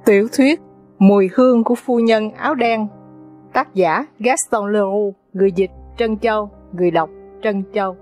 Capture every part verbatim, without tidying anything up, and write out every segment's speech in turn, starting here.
Tiểu thuyết Mùi hương của phu nhân áo đen. Tác giả Gaston Leroux. Người dịch Trân Châu. Người đọc Trân Châu.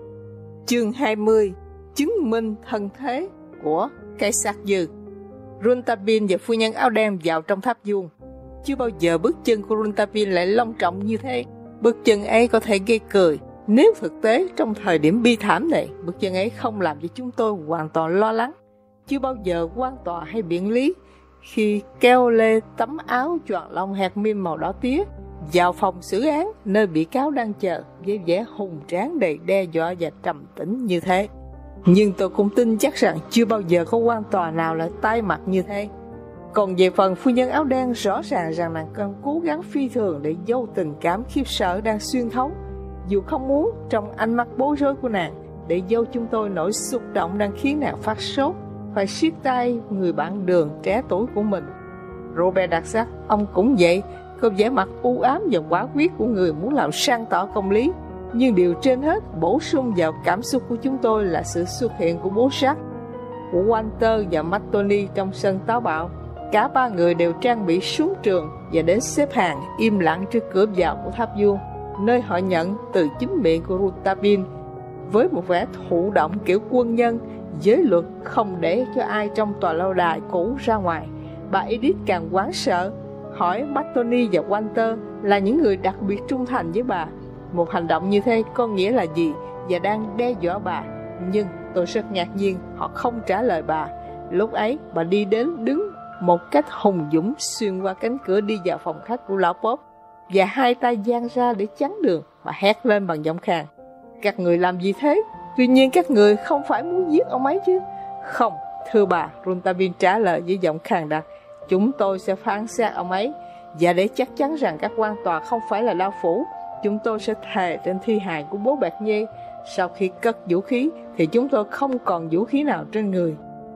Chương hai mươi. Chứng minh thân thế của cây sạc dư. Rontabin và phu nhân áo đen vào trong tháp vuông. Chưa bao giờ bước chân của Rontabin lại long trọng như thế. Bước chân ấy có thể gây cười, nếu thực tế trong thời điểm bi thảm này, bước chân ấy không làm cho chúng tôi hoàn toàn lo lắng. Chưa bao giờ quan tòa hay biện lý khi keo lê tấm áo choàng lông hạt mim màu đỏ tía vào phòng xử án nơi bị cáo đang chờ với vẻ hùng tráng đầy đe dọa và trầm tĩnh như thế. Nhưng tôi cũng tin chắc rằng chưa bao giờ có quan tòa nào lại tay mặt như thế. Còn về phần phu nhân áo đen, rõ ràng rằng nàng cần cố gắng phi thường để giấu tình cảm khiếp sợ đang xuyên thấu, dù không muốn, trong ánh mắt bối rối của nàng, để giấu chúng tôi nỗi xúc động đang khiến nàng phát sốt, phải siết tay người bạn đường trẻ tuổi của mình. Robert Darzac, ông cũng vậy, có vẻ mặt u ám và quả quyết của người muốn làm sang tỏ công lý. Nhưng điều trên hết bổ sung vào cảm xúc của chúng tôi là sự xuất hiện của bố Jacques, của Walter và Mattoni trong sân táo bạo. Cả ba người đều trang bị súng trường và đến xếp hàng im lặng trước cửa vào của tháp vuông, nơi họ nhận từ chính miệng của Rontabin với một vẻ thụ động kiểu quân nhân, giới luật không để cho ai trong tòa lâu đài cũ ra ngoài. Bà Edith càng hoảng sợ, hỏi Mattoni và Walter là những người đặc biệt trung thành với bà. Một hành động như thế có nghĩa là gì và đang đe dọa bà. Nhưng tôi rất ngạc nhiên họ không trả lời bà. Lúc ấy bà đi đến đứng một cách hùng dũng xuyên qua cánh cửa đi vào phòng khách của lão Pop, và hai tay dang ra để chắn đường và hét lên bằng giọng khàn: "Các người làm gì thế? Tuy nhiên các người không phải muốn giết ông ấy chứ?" "Không, thưa bà," Rontabin trả lời với giọng khàn đặc, "chúng tôi sẽ phán xét ông ấy, và để chắc chắn rằng các quan tòa không phải là lao phủ, chúng tôi sẽ thề trên thi hài của bố Bernier. Sau khi cất vũ khí thì chúng tôi không còn vũ khí nào trên người."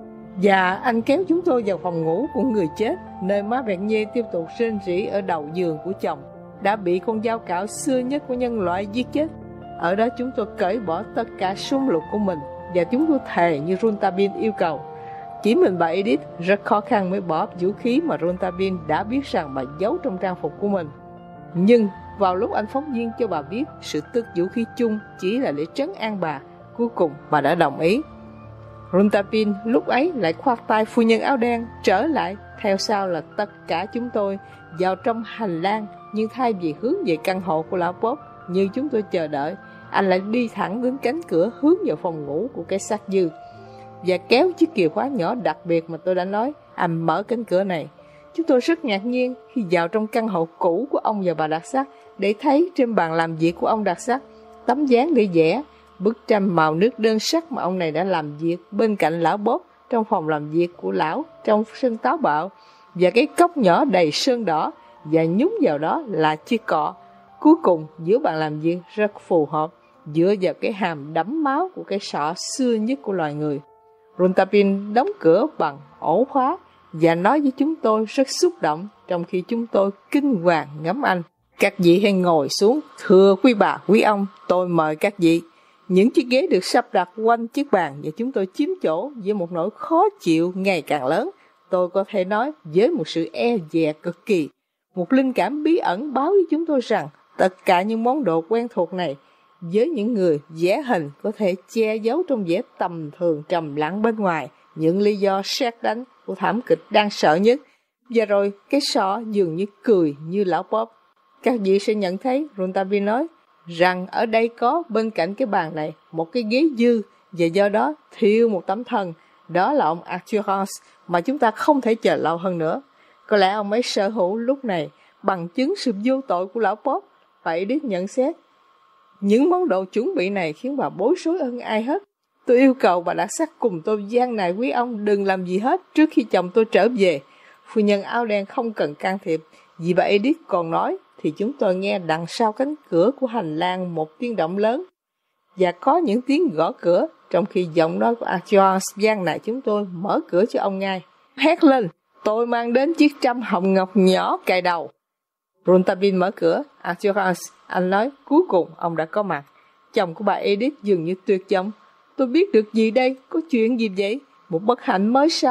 Và anh kéo chúng tôi vào phòng ngủ của người chết, nơi má Bernier tiếp tục rên rỉ ở đầu giường của chồng, đã bị con dao cạo xưa nhất của nhân loại giết chết. Ở đó chúng tôi cởi bỏ tất cả súng lục của mình, và chúng tôi thề như Rontabin yêu cầu. Chỉ mình bà Edith rất khó khăn mới bỏ vũ khí mà Rontabin đã biết rằng bà giấu trong trang phục của mình. Nhưng vào lúc anh phóng viên cho bà biết sự tức vũ khí chung chỉ là để trấn an bà, cuối cùng bà đã đồng ý. Rontabin lúc ấy lại khoác tay phu nhân áo đen trở lại, theo sau là tất cả chúng tôi vào trong hành lang. Nhưng thay vì hướng về căn hộ của lão Pop như chúng tôi chờ đợi, anh lại đi thẳng đến cánh cửa hướng vào phòng ngủ của cái xác dư, và kéo chiếc chìa khóa nhỏ đặc biệt mà tôi đã nói. Anh mở cánh cửa này. Chúng tôi rất ngạc nhiên khi vào trong căn hộ cũ của ông và bà Darzac để thấy trên bàn làm việc của ông Darzac tấm dáng để vẽ bức tranh màu nước đơn sắc mà ông này đã làm việc bên cạnh lão Bob trong phòng làm việc của lão trong sân táo bạo, và cái cốc nhỏ đầy sơn đỏ, và nhúng vào đó là chiếc cọ. Cuối cùng giữa bàn làm việc rất phù hợp, dựa vào cái hàm đẫm máu của cái sọ xưa nhất của loài người. Rontabin đóng cửa bằng ổ khóa và nói với chúng tôi rất xúc động, trong khi chúng tôi kinh hoàng ngắm anh: "Các vị hãy ngồi xuống, thưa quý bà quý ông, tôi mời các vị." Những chiếc ghế được sắp đặt quanh chiếc bàn và chúng tôi chiếm chỗ với một nỗi khó chịu ngày càng lớn. Tôi có thể nói với một sự e dè cực kỳ. Một linh cảm bí ẩn báo với chúng tôi rằng tất cả những món đồ quen thuộc này với những người vẽ hình có thể che giấu trong vẻ tầm thường trầm lặng bên ngoài những lý do sét đánh của thảm kịch đáng sợ nhất. Và rồi cái sọ dường như cười như lão Bob. "Các vị sẽ nhận thấy," Rontabin nói, "rằng ở đây có bên cạnh cái bàn này một cái ghế dư, và do đó thiếu một tấm thân. Đó là ông Arthurance mà chúng ta không thể chờ lâu hơn nữa. Có lẽ ông ấy sở hữu lúc này bằng chứng sự vô tội của lão Bob." Bà Edith nhận xét: "Những món đồ chuẩn bị này khiến bà bối rối hơn ai hết. Tôi yêu cầu bà Darzac cùng tôi gian nài quý ông đừng làm gì hết trước khi chồng tôi trở về." Phu nhân áo đen không cần can thiệp, vì bà Edith còn nói thì chúng tôi nghe đằng sau cánh cửa của hành lang một tiếng động lớn, và có những tiếng gõ cửa, trong khi giọng nói của Arthurance gian nài chúng tôi mở cửa cho ông ngay. Hét lên: "Tôi mang đến chiếc trăm hồng ngọc nhỏ cài đầu." Rontabin mở cửa. "Arthurance," anh nói, cuối cùng ông đã có mặt. Chồng của bà Edith dường như tuyệt vọng. "Tôi biết được gì đây? Có chuyện gì vậy? Một bất hạnh mới sao?"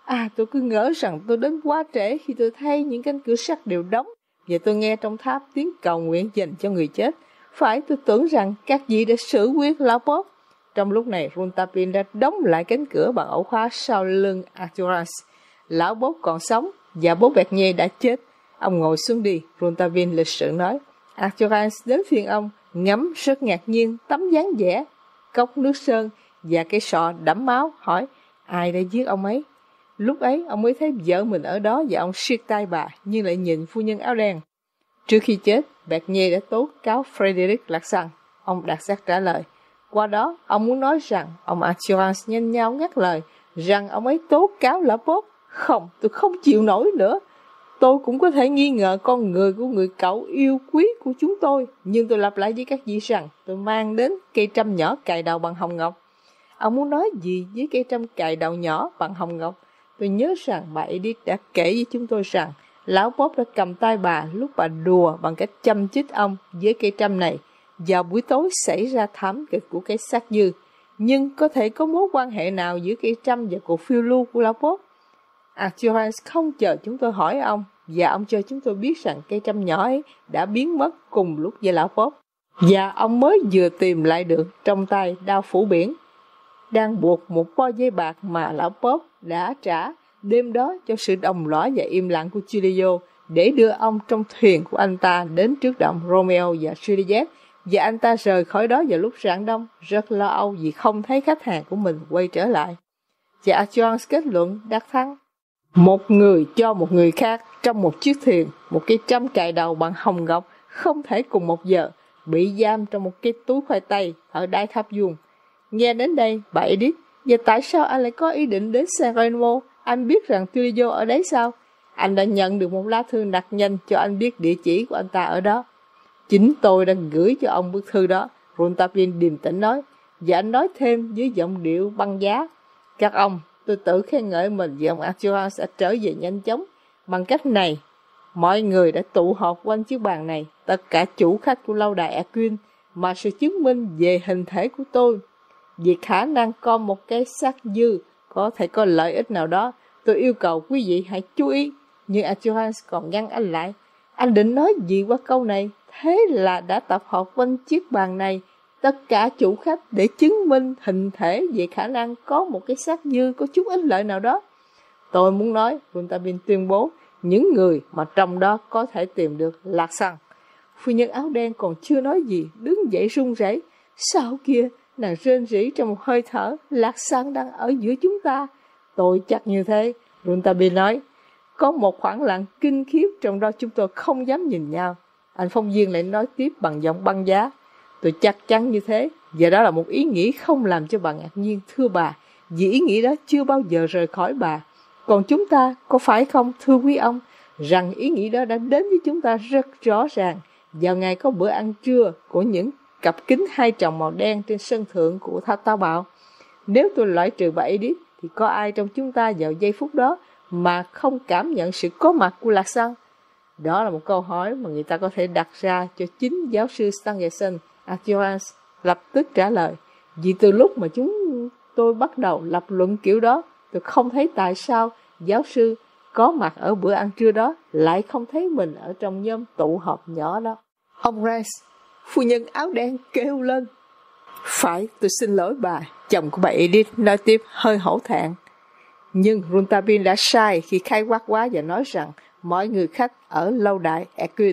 À, tôi cứ ngỡ rằng tôi đến quá trễ khi tôi thấy những cánh cửa sắt đều đóng, và tôi nghe trong tháp tiếng cầu nguyện dành cho người chết. Phải, tôi tưởng rằng các vị đã xử quyết lão Bob. Trong lúc này, Rontabin đã đóng lại cánh cửa bằng ổ khóa sau lưng Arthurans. Lão Bob còn sống, và bố Bernier đã chết. Ông ngồi xuống đi, Rontabin lịch sự nói. Arthurans đến phiên ông, ngắm rất ngạc nhiên tấm dáng vẻ, cốc nước sơn và cái sọ đẫm máu, hỏi ai đã giết ông ấy. Lúc ấy ông mới thấy vợ mình ở đó và ông siết tay bà nhưng lại nhìn phu nhân áo đen. Trước khi chết, Bernier đã tố cáo Frederic Larsan. Ông đặc sắc trả lời. Qua đó, ông muốn nói rằng ông Arthurans nhanh nhau ngắt lời, rằng ông ấy tố cáo lão Bob. Không, tôi không chịu nổi nữa. Tôi cũng có thể nghi ngờ con người của người cậu yêu quý của chúng tôi, nhưng tôi lặp lại với các vị rằng tôi mang đến cây trâm nhỏ cài đầu bằng hồng ngọc. Ông muốn nói gì với cây trâm cài đầu nhỏ bằng hồng ngọc? Tôi nhớ rằng bà Edith đã kể với chúng tôi rằng lão Bob đã cầm tay bà lúc bà đùa bằng cách châm chích ông với cây trâm này. Vào buổi tối xảy ra thảm kịch của cái xác dư. Nhưng có thể có mối quan hệ nào giữa cây trâm và cuộc phiêu lưu của lão Bob? Arthurans không chờ chúng tôi hỏi ông, và ông cho chúng tôi biết rằng cây trâm nhỏ ấy đã biến mất cùng lúc với lão Bob. Và ông mới vừa tìm lại được trong tay đao phủ biển, đang buộc một bo dây bạc mà lão Bob đã trả đêm đó cho sự đồng lõa và im lặng của Giulio để đưa ông trong thuyền của anh ta đến trước động Romeo và Juliet, và anh ta rời khỏi đó vào lúc rạng đông, rất lo âu vì không thấy khách hàng của mình quay trở lại. Và Arthurans kết luận đắc thắng. Một người cho một người khác trong một chiếc thuyền, một cái trâm cài đầu bằng hồng ngọc không thể cùng một giờ bị giam trong một cái túi khoai tây ở đáy tháp vuông. Nghe đến đây, bà Edith, và tại sao anh lại có ý định đến San Remo? Anh biết rằng Tulio ở đấy sao? Anh đã nhận được một lá thư đặt nhanh cho anh biết địa chỉ của anh ta ở đó. Chính tôi đã gửi cho ông bức thư đó, Rontabin điềm tĩnh nói, và anh nói thêm với giọng điệu băng giá. Các ông, tôi tự khen ngợi mình vì ông Arthurans sẽ trở về nhanh chóng. Bằng cách này, mọi người đã tụ họp quanh chiếc bàn này, tất cả chủ khách của lâu đài Aquin, mà sự chứng minh về hình thể của tôi. Vì khả năng con một cái xác dư có thể có lợi ích nào đó, tôi yêu cầu quý vị hãy chú ý. Nhưng Arthurans còn ngăn anh lại. Anh định nói gì qua câu này? Thế là đã tập hợp quanh chiếc bàn này tất cả chủ khách để chứng minh hình thể về khả năng có một cái xác dư có chút ích lợi nào đó. Tôi muốn nói, Rontabin tuyên bố, những người mà trong đó có thể tìm được Larsan. Phu nhân áo đen còn chưa nói gì, đứng dậy run rẩy. Sao kia? Nàng rên rỉ trong một hơi thở. Larsan đang ở giữa chúng ta. Tôi chắc như thế, Rontabin nói. Có một khoảng lặng kinh khiếp trong đó chúng tôi không dám nhìn nhau. Anh phóng viên lại nói tiếp bằng giọng băng giá. Tôi chắc chắn như thế, và đó là một ý nghĩ không làm cho bà ngạc nhiên, thưa bà, vì ý nghĩ đó chưa bao giờ rời khỏi bà. Còn chúng ta, có phải không, thưa quý ông, rằng ý nghĩ đó đã đến với chúng ta rất rõ ràng vào ngày có bữa ăn trưa của những cặp kính hai tròng màu đen trên sân thượng của Tháp Táo Bạo. Nếu tôi loại trừ bà Edith, thì có ai trong chúng ta vào giây phút đó mà không cảm nhận sự có mặt của Larsan? Đó là một câu hỏi mà người ta có thể đặt ra cho chính giáo sư Stangerson. Arthurans lập tức trả lời, vì từ lúc mà chúng tôi bắt đầu lập luận kiểu đó, tôi không thấy tại sao giáo sư có mặt ở bữa ăn trưa đó lại không thấy mình ở trong nhóm tụ họp nhỏ đó. Ông Rice, phu nhân áo đen kêu lên. Phải, tôi xin lỗi bà, chồng của bà Edith nói tiếp hơi hổ thẹn. Nhưng Rontabin đã sai khi khai quát quá và nói rằng mọi người khách ở lâu đài Aquin.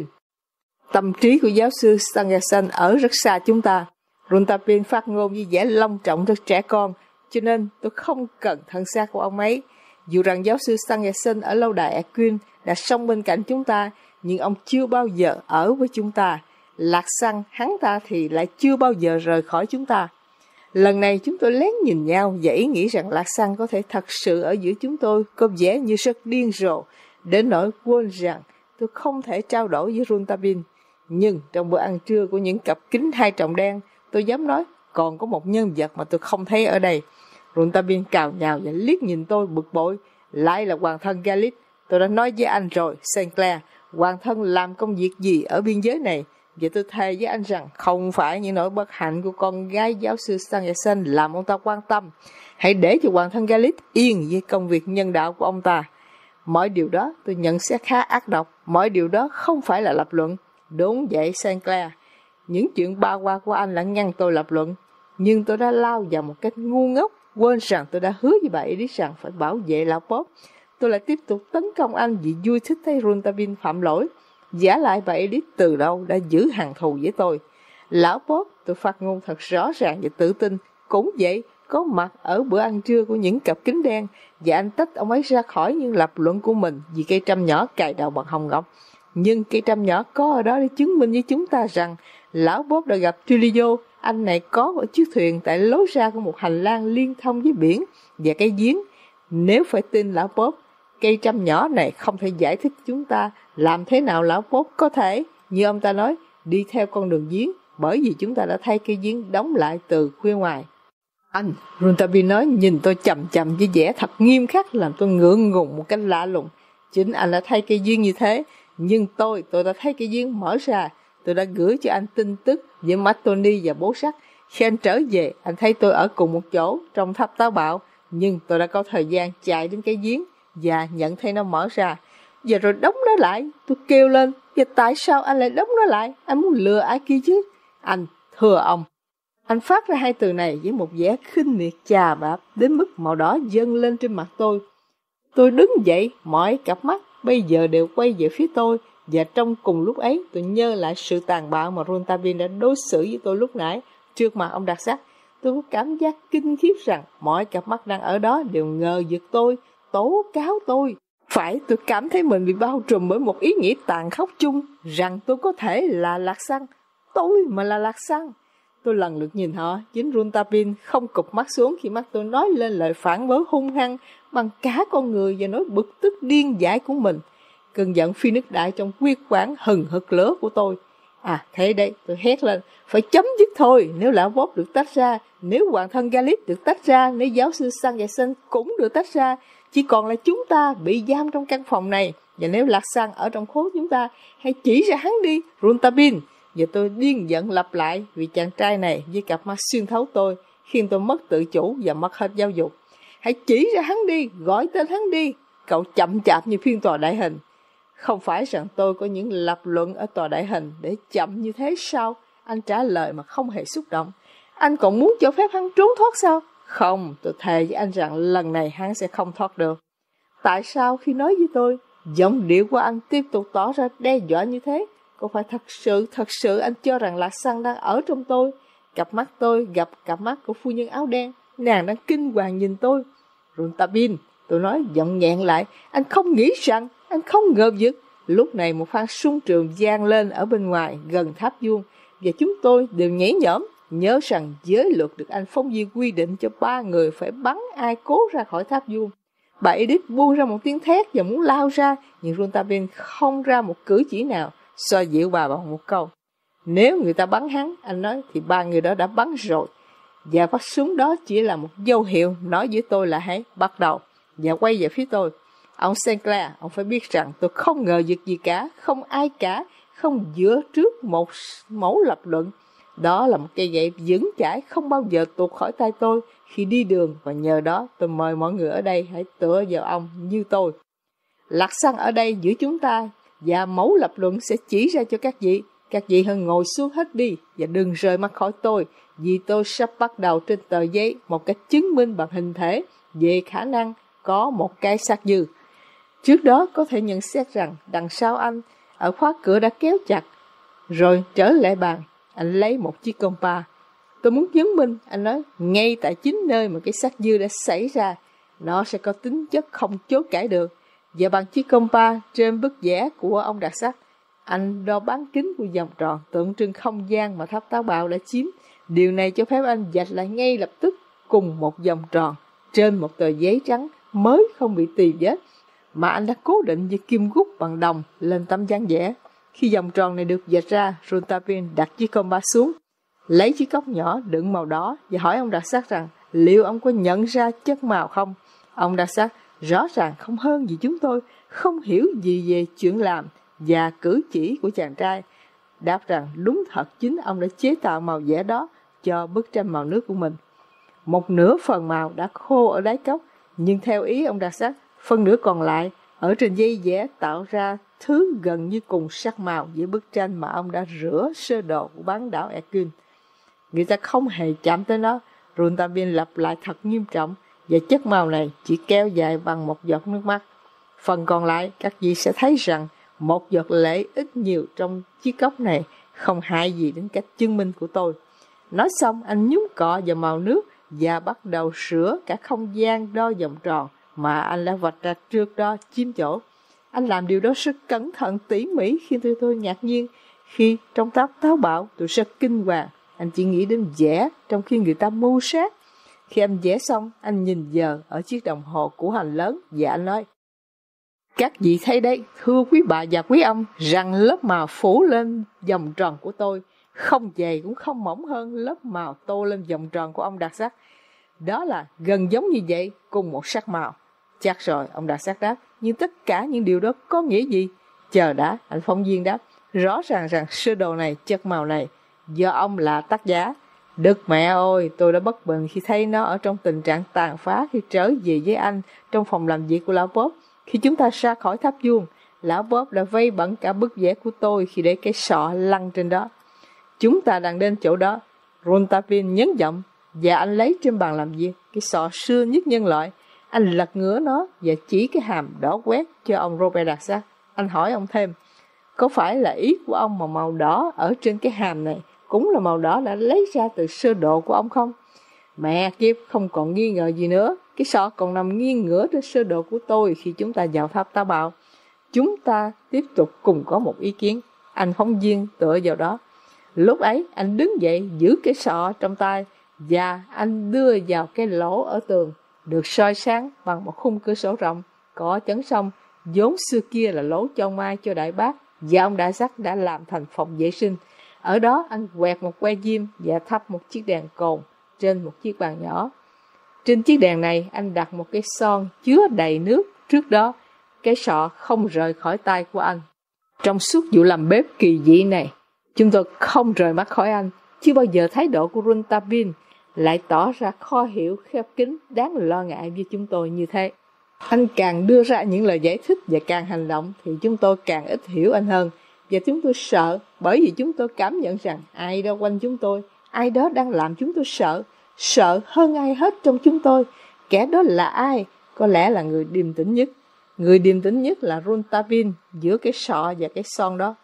Tâm trí của giáo sư Stangerson ở rất xa chúng ta. Rontabin phát ngôn với vẻ long trọng rất trẻ con, cho nên tôi không cần thân xác của ông ấy. Dù rằng giáo sư Stangerson ở lâu đài Aquin đã sống bên cạnh chúng ta, nhưng ông chưa bao giờ ở với chúng ta. Larsan, hắn ta thì lại chưa bao giờ rời khỏi chúng ta. Lần này chúng tôi lén nhìn nhau và ý nghĩ rằng Larsan có thể thật sự ở giữa chúng tôi, có vẻ như rất điên rồ, đến nỗi quên rằng tôi không thể trao đổi với Rontabin. Nhưng trong bữa ăn trưa của những cặp kính hai tròng đen, tôi dám nói còn có một nhân vật mà tôi không thấy ở đây. Rontabin cào nhào và liếc nhìn tôi bực bội. Lại là hoàng thân Galit. Tôi đã nói với anh rồi, Saint Clair, hoàng thân làm công việc gì ở biên giới này? Vậy tôi thề với anh rằng không phải những nỗi bất hạnh của con gái giáo sư Stangerson làm ông ta quan tâm. Hãy để cho hoàng thân Galit yên với công việc nhân đạo của ông ta. Mọi điều đó tôi nhận xét khá ác độc. Mọi điều đó không phải là lập luận. Đúng vậy Saint Clair. Những chuyện ba qua của anh đã ngăn tôi lập luận. Nhưng tôi đã lao vào một cách ngu ngốc, quên rằng tôi đã hứa với bà Edith rằng phải bảo vệ lão Bob. Tôi lại tiếp tục tấn công anh vì vui thích thấy Rontabin phạm lỗi. Giả lại bà Edith từ đâu đã giữ hằn thù với tôi. Lão Bob, tôi phát ngôn thật rõ ràng và tự tin, cũng vậy, có mặt ở bữa ăn trưa của những cặp kính đen, và anh tách ông ấy ra khỏi những lập luận của mình vì cây trăm nhỏ cài đầu bằng hồng ngọc. Nhưng cây trăm nhỏ có ở đó để chứng minh với chúng ta rằng lão Bob đã gặp Trujillo. Anh này có ở chiếc thuyền tại lối ra của một hành lang liên thông với biển và cây giếng. Nếu phải tin lão Bob, cây trăm nhỏ này không thể giải thích chúng ta làm thế nào lão Bob có thể, như ông ta nói, đi theo con đường giếng, bởi vì chúng ta đã thay cây giếng đóng lại từ phía ngoài. Anh, Rontabin nói, nhìn tôi chầm chầm với vẻ thật nghiêm khắc làm tôi ngượng ngùng một cách lạ lùng. Chính anh đã thay cây giếng như thế, nhưng tôi, tôi đã thấy cây giếng mở ra. Tôi đã gửi cho anh tin tức với Matoni và bố Sắc. Khi anh trở về, anh thấy tôi ở cùng một chỗ trong tháp táo bạo, nhưng tôi đã có thời gian chạy đến cái giếng và nhận thấy nó mở ra. Và rồi đóng nó lại. Tôi kêu lên, và tại sao anh lại đóng nó lại? Anh muốn lừa ai kia chứ? Anh, thưa ông. Anh phát ra hai từ này với một vẻ khinh miệt chà bạp đến mức màu đỏ dâng lên trên mặt tôi. Tôi đứng dậy, mọi cặp mắt bây giờ đều quay về phía tôi, và trong cùng lúc ấy tôi nhớ lại sự tàn bạo mà Rontabin đã đối xử với tôi lúc nãy trước mặt ông Đặc Sắc. Tôi có cảm giác kinh khiếp rằng mọi cặp mắt đang ở đó đều ngờ vực tôi, tố cáo tôi. Phải, tôi cảm thấy mình bị bao trùm bởi một ý nghĩ tàn khốc chung rằng tôi có thể là Lạc Xăng. Tôi mà là Lạc Xăng. Tôi lần lượt nhìn họ, chính Rontabin không cụp mắt xuống khi mắt tôi nói lên lời phản bác hung hăng bằng cả con người và nỗi bực tức điên dại của mình. Cơn giận phi nước đại trong huyết quản hừng hực lửa của tôi. À, thế đây, tôi hét lên, phải chấm dứt thôi, nếu lão Bob được tách ra, nếu hoàng thân Galit được tách ra, nếu giáo sư Stangerson cũng được tách ra, chỉ còn là chúng ta bị giam trong căn phòng này, và nếu Lạc Sang ở trong khố chúng ta, hãy chỉ ra hắn đi, Rontabin. Và tôi điên giận lặp lại vì chàng trai này với cặp mắt xuyên thấu tôi, khiến tôi mất tự chủ và mất hết giáo dục. Hãy chỉ ra hắn đi, gọi tên hắn đi, cậu chậm chạp như phiên tòa đại hình. Không phải rằng tôi có những lập luận ở tòa đại hình để chậm như thế sao? Anh trả lời mà không hề xúc động. Anh còn muốn cho phép hắn trốn thoát sao? Không, tôi thề với anh rằng lần này hắn sẽ không thoát được. Tại sao khi nói với tôi, giọng điệu của anh tiếp tục tỏ ra đe dọa như thế? Có phải thật sự, thật sự anh cho rằng Lạc Xăng đang ở trong tôi? Cặp mắt tôi gặp cặp mắt của phu nhân áo đen, nàng đang kinh hoàng nhìn tôi. Rontabin, tôi nói giọng nghẹn lại, anh không nghĩ rằng, anh không ngờ vực. Lúc này một phan súng trường vang lên ở bên ngoài gần tháp vuông, và chúng tôi đều nhảy nhõm, nhớ rằng giới luật được anh phóng viên quy định cho ba người phải bắn ai cố ra khỏi tháp vuông. Bà Edith buông ra một tiếng thét và muốn lao ra, nhưng Rontabin không ra một cử chỉ nào, xoa dịu bà bằng một câu. Nếu người ta bắn hắn, anh nói, thì ba người đó đã bắn rồi. Và phát súng đó chỉ là một dấu hiệu nói với tôi là hãy bắt đầu. Và quay về phía tôi. Ông Saint Clair, ông phải biết rằng tôi không ngờ việc gì cả, không ai cả, không dựa trước một mẫu lập luận. Đó là một cây gậy vững chãi không bao giờ tuột khỏi tay tôi khi đi đường, và nhờ đó tôi mời mọi người ở đây hãy tựa vào ông như tôi. Lạc Xăng ở đây giữa chúng ta, và mẫu lập luận sẽ chỉ ra cho các vị. Các vị hãy ngồi xuống hết đi và đừng rời mắt khỏi tôi, vì tôi sắp bắt đầu trên tờ giấy một cách chứng minh bằng hình thể về khả năng có một cái xác dư. Trước đó có thể nhận xét rằng đằng sau anh, ở khóa cửa đã kéo chặt. Rồi trở lại bàn, anh lấy một chiếc compa. Tôi muốn chứng minh, anh nói, ngay tại chính nơi mà cái xác dư đã xảy ra, nó sẽ có tính chất không chối cãi được. Và bằng chiếc compa trên bức vẽ của ông Đặc Sắc, anh đo bán kính của vòng tròn tượng trưng không gian mà tháp táo bạo đã chiếm. Điều này cho phép anh vạch lại ngay lập tức cùng một vòng tròn trên một tờ giấy trắng mới không bị tì vết mà anh đã cố định với kim gút bằng đồng lên tấm dáng vẽ. Khi vòng tròn này được vạch ra, Rontabin đặt chiếc compa xuống, lấy chiếc cốc nhỏ đựng màu đỏ và hỏi ông Đặc Sắc rằng liệu ông có nhận ra chất màu không. Ông Đặc Sắc rõ ràng không hơn gì chúng tôi, không hiểu gì về chuyện làm và cử chỉ của chàng trai. đáp rằng đúng thật chính ông đã chế tạo màu vẽ đó cho bức tranh màu nước của mình. Một nửa phần màu đã khô ở đáy cốc, nhưng theo ý ông đặc sắc, phần nửa còn lại ở trên giấy vẽ tạo ra thứ gần như cùng sắc màu với bức tranh mà ông đã rửa sơ đồ của bán đảo Hercule. Người ta không hề chạm tới nó. Rouletabille lặp lại thật nghiêm trọng, và chất màu này chỉ kéo dài bằng một giọt nước mắt. Phần còn lại, các vị sẽ thấy rằng một giọt lệ ít nhiều trong chiếc cốc này không hại gì đến cách chứng minh của tôi. Nói xong, anh nhúng cọ vào màu nước và bắt đầu sửa cả không gian đo vòng tròn mà anh đã vạch ra trước đó chiếm chỗ. Anh làm điều đó rất cẩn thận tỉ mỉ khi tôi, tôi ngạc nhiên. Khi trong tác táo bạo, tôi rất kinh hoàng. Anh chỉ nghĩ đến vẽ trong khi người ta mưu sát. Khi anh vẽ xong, anh nhìn giờ ở chiếc đồng hồ của hành lớn và anh nói: các vị thấy đấy, thưa quý bà và quý ông, rằng lớp màu phủ lên vòng tròn của tôi không dày cũng không mỏng hơn lớp màu tô lên vòng tròn của ông đặc sắc. Đó là gần giống như vậy, cùng một sắc màu. Chắc rồi, ông đặc sắc đáp, nhưng tất cả những điều đó có nghĩa gì? Chờ đã, anh phóng viên đáp, rõ ràng rằng sơ đồ này, chất màu này, do ông là tác giả. Đức mẹ ơi, tôi đã bất bình khi thấy nó ở trong tình trạng tàn phá khi trở về với anh trong phòng làm việc của lão Bob. Khi chúng ta ra khỏi tháp vuông, lão Bob đã vây bẩn cả bức vẽ của tôi khi để cái sọ lăn trên đó. Chúng ta đang đến chỗ đó. Rouletabille nhấn giọng, và anh lấy trên bàn làm việc cái sọ xưa nhất nhân loại. Anh lật ngửa nó và chỉ cái hàm đỏ quét cho ông Robert Darzac. Anh hỏi ông thêm, có phải là ý của ông mà màu đỏ ở trên cái hàm này cũng là màu đỏ đã lấy ra từ sơ đồ của ông không? Mẹ kiếp, không còn nghi ngờ gì nữa. Cái sọ còn nằm nghiêng ngửa trên sơ đồ của tôi khi chúng ta vào tháp Táo Bạo. Chúng ta tiếp tục cùng có một ý kiến. Anh phóng viên tựa vào đó. Lúc ấy, anh đứng dậy giữ cái sọ trong tay và anh đưa vào cái lỗ ở tường, được soi sáng bằng một khung cửa sổ rộng, có chắn sông, vốn xưa kia là lỗ chôn mai cho đại bác, và ông đại sắc đã làm thành phòng vệ sinh. Ở đó anh quẹt một que diêm và thắp một chiếc đèn cồn trên một chiếc bàn nhỏ. Trên chiếc đèn này anh đặt một cái son chứa đầy nước. Trước đó cái sọ không rời khỏi tay của anh. Trong suốt vụ làm bếp kỳ dị này, chúng tôi không rời mắt khỏi anh. Chưa bao giờ thái độ của Rouletabille lại tỏ ra khó hiểu, khép kín, đáng lo ngại với chúng tôi như thế. Anh càng đưa ra những lời giải thích và càng hành động thì chúng tôi càng ít hiểu anh hơn. Và chúng tôi sợ, bởi vì chúng tôi cảm nhận rằng ai đó quanh chúng tôi, ai đó đang làm chúng tôi sợ, sợ hơn ai hết trong chúng tôi. Kẻ đó là ai? Có lẽ là người điềm tĩnh nhất. Người điềm tĩnh nhất là Rouletabille giữa cái sọ và cái son đó.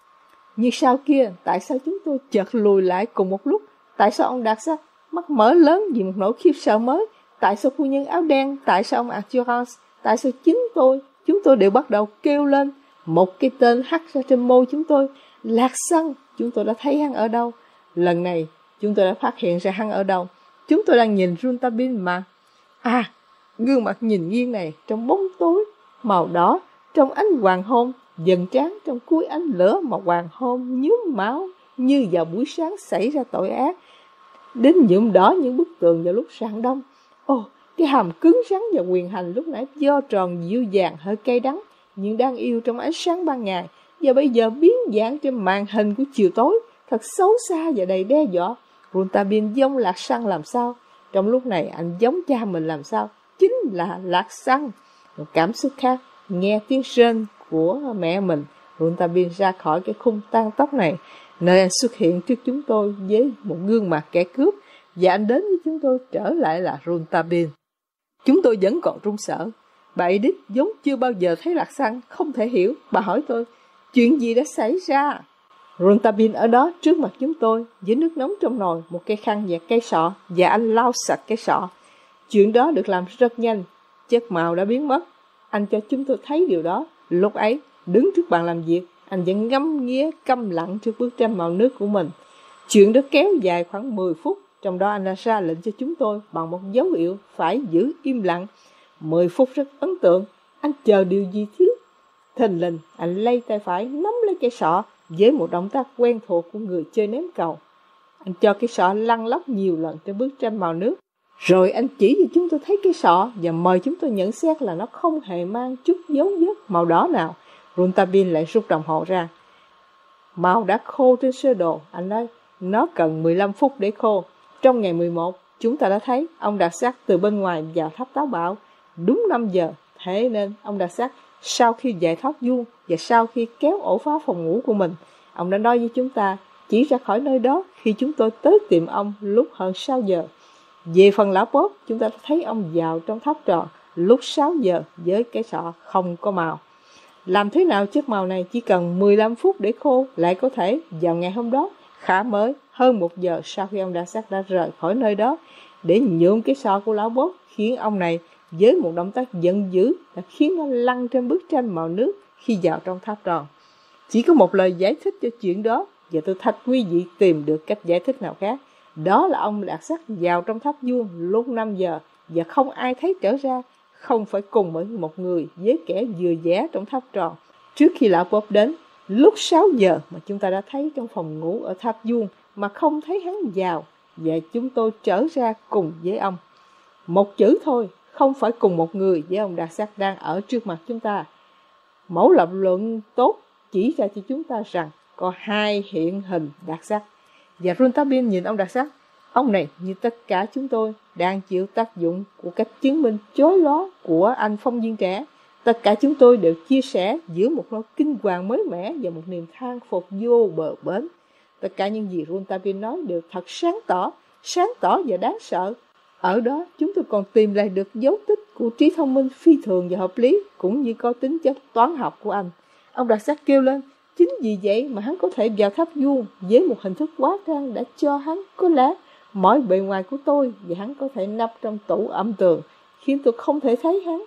Nhưng sau kia, tại sao chúng tôi chợt lùi lại cùng một lúc? Tại sao ông Darzac mắt mở lớn vì một nỗi khiếp sợ mới? Tại sao phu nhân áo đen? Tại sao ông Arthurance? Tại sao chính tôi? Chúng tôi đều bắt đầu kêu lên. Một cái tên hắt ra trên môi chúng tôi. Lạc Xăng. Chúng tôi đã thấy hắn ở đâu? Lần này, chúng tôi đã phát hiện ra hắn ở đâu. Chúng tôi đang nhìn Rouletabille mà. À, gương mặt nhìn nghiêng này trong bóng tối, màu đỏ, trong ánh hoàng hôn, dần trán trong cuối ánh lửa mà hoàng hôn nhuốm máu như vào buổi sáng xảy ra tội ác. Đến nhuộm đỏ những bức tường vào lúc rạng đông. Ồ, cái hàm cứng rắn và quyền hành lúc nãy do tròn dịu dàng hơi cay đắng, nhưng đang yêu trong ánh sáng ban ngày, và bây giờ biến dạng trên màn hình của chiều tối, thật xấu xa và đầy đe dọa. Rouletabille giống Lạc Xăng làm sao? Trong lúc này anh giống cha mình làm sao? Chính là Lạc Xăng. Một cảm xúc khác, nghe tiếng rên của mẹ mình, Rouletabille ra khỏi cái khung tang tóc này, nơi anh xuất hiện trước chúng tôi với một gương mặt kẻ cướp, và anh đến với chúng tôi trở lại là Rouletabille. Chúng tôi vẫn còn run sợ. Bà Edith giống chưa bao giờ thấy Lạc Xăng, không thể hiểu. Bà hỏi tôi, chuyện gì đã xảy ra? Rouletabille ở đó trước mặt chúng tôi, với nước nóng trong nồi, một cây khăn và cây sọ, và anh lau sạch cái sọ. Chuyện đó được làm rất nhanh, chất màu đã biến mất. Anh cho chúng tôi thấy điều đó. Lúc ấy, đứng trước bàn làm việc, anh vẫn ngắm nghía câm lặng trước bức tranh màu nước của mình. Chuyện đó kéo dài khoảng mười phút, trong đó anh đã ra lệnh cho chúng tôi bằng một dấu hiệu phải giữ im lặng. mười phút rất ấn tượng. Anh chờ điều gì chứ? Thình lình, anh lay tay phải nắm lấy cây sọ với một động tác quen thuộc của người chơi ném cầu. Anh cho cái sọ lăn lóc nhiều lần trên bức tranh màu nước. Rồi anh chỉ cho chúng tôi thấy cái sọ và mời chúng tôi nhận xét là nó không hề mang chút dấu vết màu đỏ nào. Rouletabille lại rút đồng hồ ra. Màu đã khô trên sơ đồ. Anh nói, nó cần mười lăm phút để khô. Trong ngày mười một, chúng ta đã thấy ông Đạt Sắc từ bên ngoài vào tháp táo bạo đúng năm giờ. Thế nên ông Đạt Sắc sau khi giải thoát vuông và sau khi kéo ổ phá phòng ngủ của mình, ông đã nói với chúng ta chỉ ra khỏi nơi đó khi chúng tôi tới tìm ông lúc hơn sáu giờ. Về phần lão Bob, chúng ta thấy ông vào trong tháp tròn lúc sáu giờ với cái sọ không có màu. Làm thế nào chất màu này chỉ cần mười lăm phút để khô lại có thể vào ngày hôm đó, khá mới, hơn một giờ sau khi ông Đạt Sắc đã rời khỏi nơi đó để nhuộm cái sọ của lão Bob, khiến ông này với một động tác giận dữ đã khiến nó lăn trên bức tranh màu nước khi vào trong tháp tròn. Chỉ có một lời giải thích cho chuyện đó, và tôi thách quý vị tìm được cách giải thích nào khác. Đó là ông Đạt Sắc vào trong tháp vuông lúc năm giờ và không ai thấy trở ra, không phải cùng với một người với kẻ vừa vẽ trong tháp tròn trước khi lão Bob đến. Lúc sáu giờ mà chúng ta đã thấy trong phòng ngủ ở tháp vuông mà không thấy hắn vào, và chúng tôi trở ra cùng với ông. Một chữ thôi, không phải cùng một người với ông Đạt Sắc đang ở trước mặt chúng ta. Mẫu lập luận tốt chỉ ra cho chúng ta rằng có hai hiện hình Đạt Sắc. Và Rontabin nhìn ông Đạt Sắc. Ông này như tất cả chúng tôi đang chịu tác dụng của cách chứng minh chói lóa của anh phong viên trẻ. Tất cả chúng tôi đều chia sẻ giữa một nỗi kinh hoàng mới mẻ và một niềm than phục vô bờ bến. Tất cả những gì Rontabin nói đều thật sáng tỏ, sáng tỏ và đáng sợ. Ở đó chúng tôi còn tìm lại được dấu tích của trí thông minh phi thường và hợp lý, cũng như có tính chất toán học của anh. Ông Đạt Sắc kêu lên, chính vì vậy mà hắn có thể vào tháp vuông với một hình thức quá trang đã cho hắn có lẽ mọi bề ngoài của tôi, và hắn có thể nấp trong tủ âm tường khiến tôi không thể thấy hắn.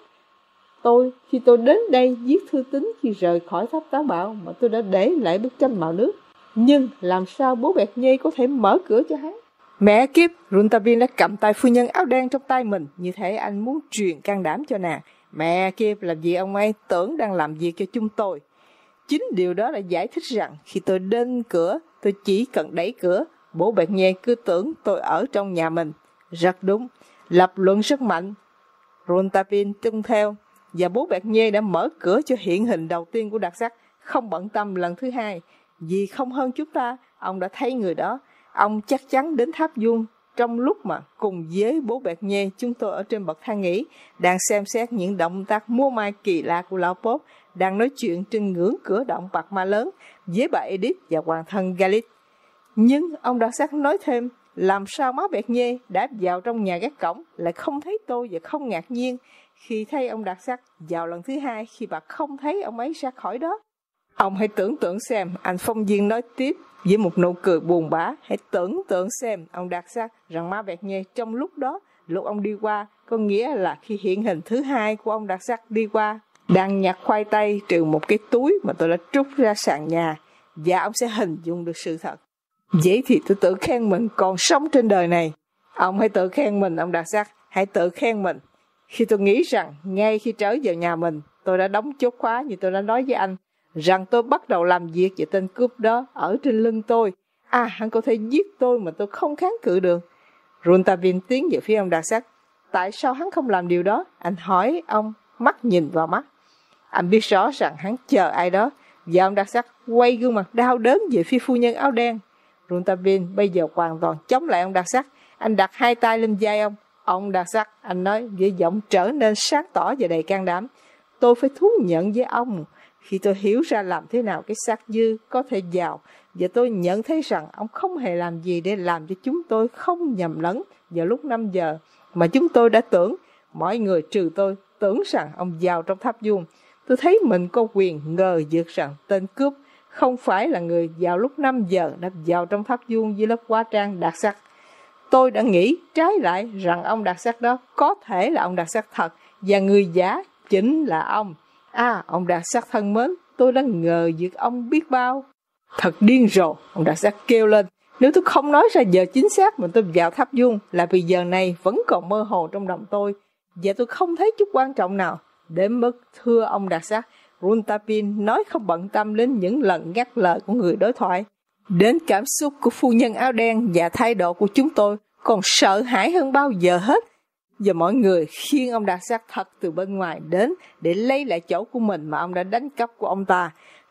Tôi, khi tôi đến đây viết thư tín khi rời khỏi tháp táo bạo mà tôi đã để lại bức tranh màu nước. Nhưng làm sao bố Bẹt Nhây có thể mở cửa cho hắn? Mẹ kiếp, Rontabin đã cầm tay phu nhân áo đen trong tay mình, như thể anh muốn truyền can đảm cho nàng. Mẹ kiếp, làm gì ông ấy tưởng đang làm việc cho chúng tôi? Chính điều đó là giải thích rằng khi tôi đến cửa, tôi chỉ cần đẩy cửa, bố Bẹt Nhây cứ tưởng tôi ở trong nhà mình. Rất đúng, lập luận rất mạnh. Rontabin tuân theo, và bố Bẹt Nhây đã mở cửa cho hiện hình đầu tiên của Đạt Sắc, không bận tâm lần thứ hai. Vì không hơn chúng ta, ông đã thấy người đó. Ông chắc chắn đến tháp vuông trong lúc mà cùng với bố Bẹt Nhây chúng tôi ở trên bậc thang nghỉ, đang xem xét những động tác múa mai kỳ lạ của lão Bob, đang nói chuyện trên ngưỡng cửa động bạc ma lớn với bà Edith và hoàng thân Galit. Nhưng ông Đạt Sắc nói thêm, làm sao má Bẹt Nhây đã vào trong nhà gác cổng lại không thấy tôi, và không ngạc nhiên khi thấy ông Đạt Sắc vào lần thứ hai khi bà không thấy ông ấy ra khỏi đó. Ông hãy tưởng tượng xem, anh phong viên nói tiếp với một nụ cười buồn bã, hãy tưởng tượng xem ông Đạt Sắc rằng má Bẹt Nhây trong lúc đó, lúc ông đi qua, có nghĩa là khi hiện hình thứ hai của ông Đạt Sắc đi qua, đang nhặt khoai tây trừ một cái túi mà tôi đã trút ra sàn nhà, và ông sẽ hình dung được sự thật. Vậy thì tôi tự khen mình còn sống trên đời này. Ông hãy tự khen mình, ông Đạt Sắc, hãy tự khen mình. Khi tôi nghĩ rằng ngay khi trở vào nhà mình, tôi đã đóng chốt khóa như tôi đã nói với anh, rằng tôi bắt đầu làm việc với tên cướp đó ở trên lưng tôi. À, hắn có thể giết tôi mà tôi không kháng cự được. Rontabin tiến về phía ông Đạt Sắc. Tại sao hắn không làm điều đó? Anh hỏi ông, mắt nhìn vào mắt. Anh biết rõ rằng hắn chờ ai đó, và ông Đạt Sắc quay gương mặt đau đớn về phía phu nhân áo đen. Rontabin bây giờ hoàn toàn chống lại ông Đạt Sắc. Anh đặt hai tay lên vai ông. Ông Đạt Sắc, anh nói với giọng trở nên sáng tỏ và đầy can đảm. Tôi phải thú nhận với ông, khi tôi hiểu ra làm thế nào cái xác dư có thể vào, và tôi nhận thấy rằng ông không hề làm gì để làm cho chúng tôi không nhầm lẫn vào lúc năm giờ, mà chúng tôi đã tưởng, mọi người trừ tôi, tưởng rằng ông vào trong tháp vuông. Tôi thấy mình có quyền ngờ vực rằng tên cướp không phải là người vào lúc năm giờ đã vào trong tháp vuông với lớp hóa trang Đạt Sắc. Tôi đã nghĩ trái lại rằng ông Đạt Sắc đó có thể là ông Đạt Sắc thật, và người giả chính là ông. À, ông Đạt Sắc thân mến, tôi đã ngờ vực ông biết bao. Thật điên rồ, ông Đạt Sắc kêu lên. Nếu tôi không nói ra giờ chính xác mà tôi vào tháp vuông, là vì giờ này vẫn còn mơ hồ trong lòng tôi, và tôi không thấy chút quan trọng nào. Đến mức, thưa ông Đạt Sắc, Rontabin nói không bận tâm đến những lần ngắt lời của người đối thoại. Đến cảm xúc của phu nhân áo đen và thái độ của chúng tôi còn sợ hãi hơn bao giờ hết. Và mọi người khiêng ông Đạt Sắc thật từ bên ngoài đến để lấy lại chỗ của mình mà ông đã đánh cắp của ông ta.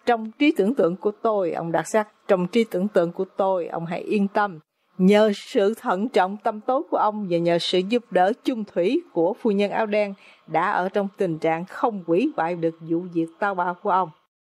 trong trí tưởng tượng của tôi, ông Đặc Sắc, trong trí tưởng tượng của tôi, ông hãy yên tâm. Nhờ sự thận trọng tâm tối của ông và nhờ sự giúp đỡ chung thủy của phu nhân áo đen đã ở trong tình trạng không hủy hoại được vụ việc tao bạo của ông.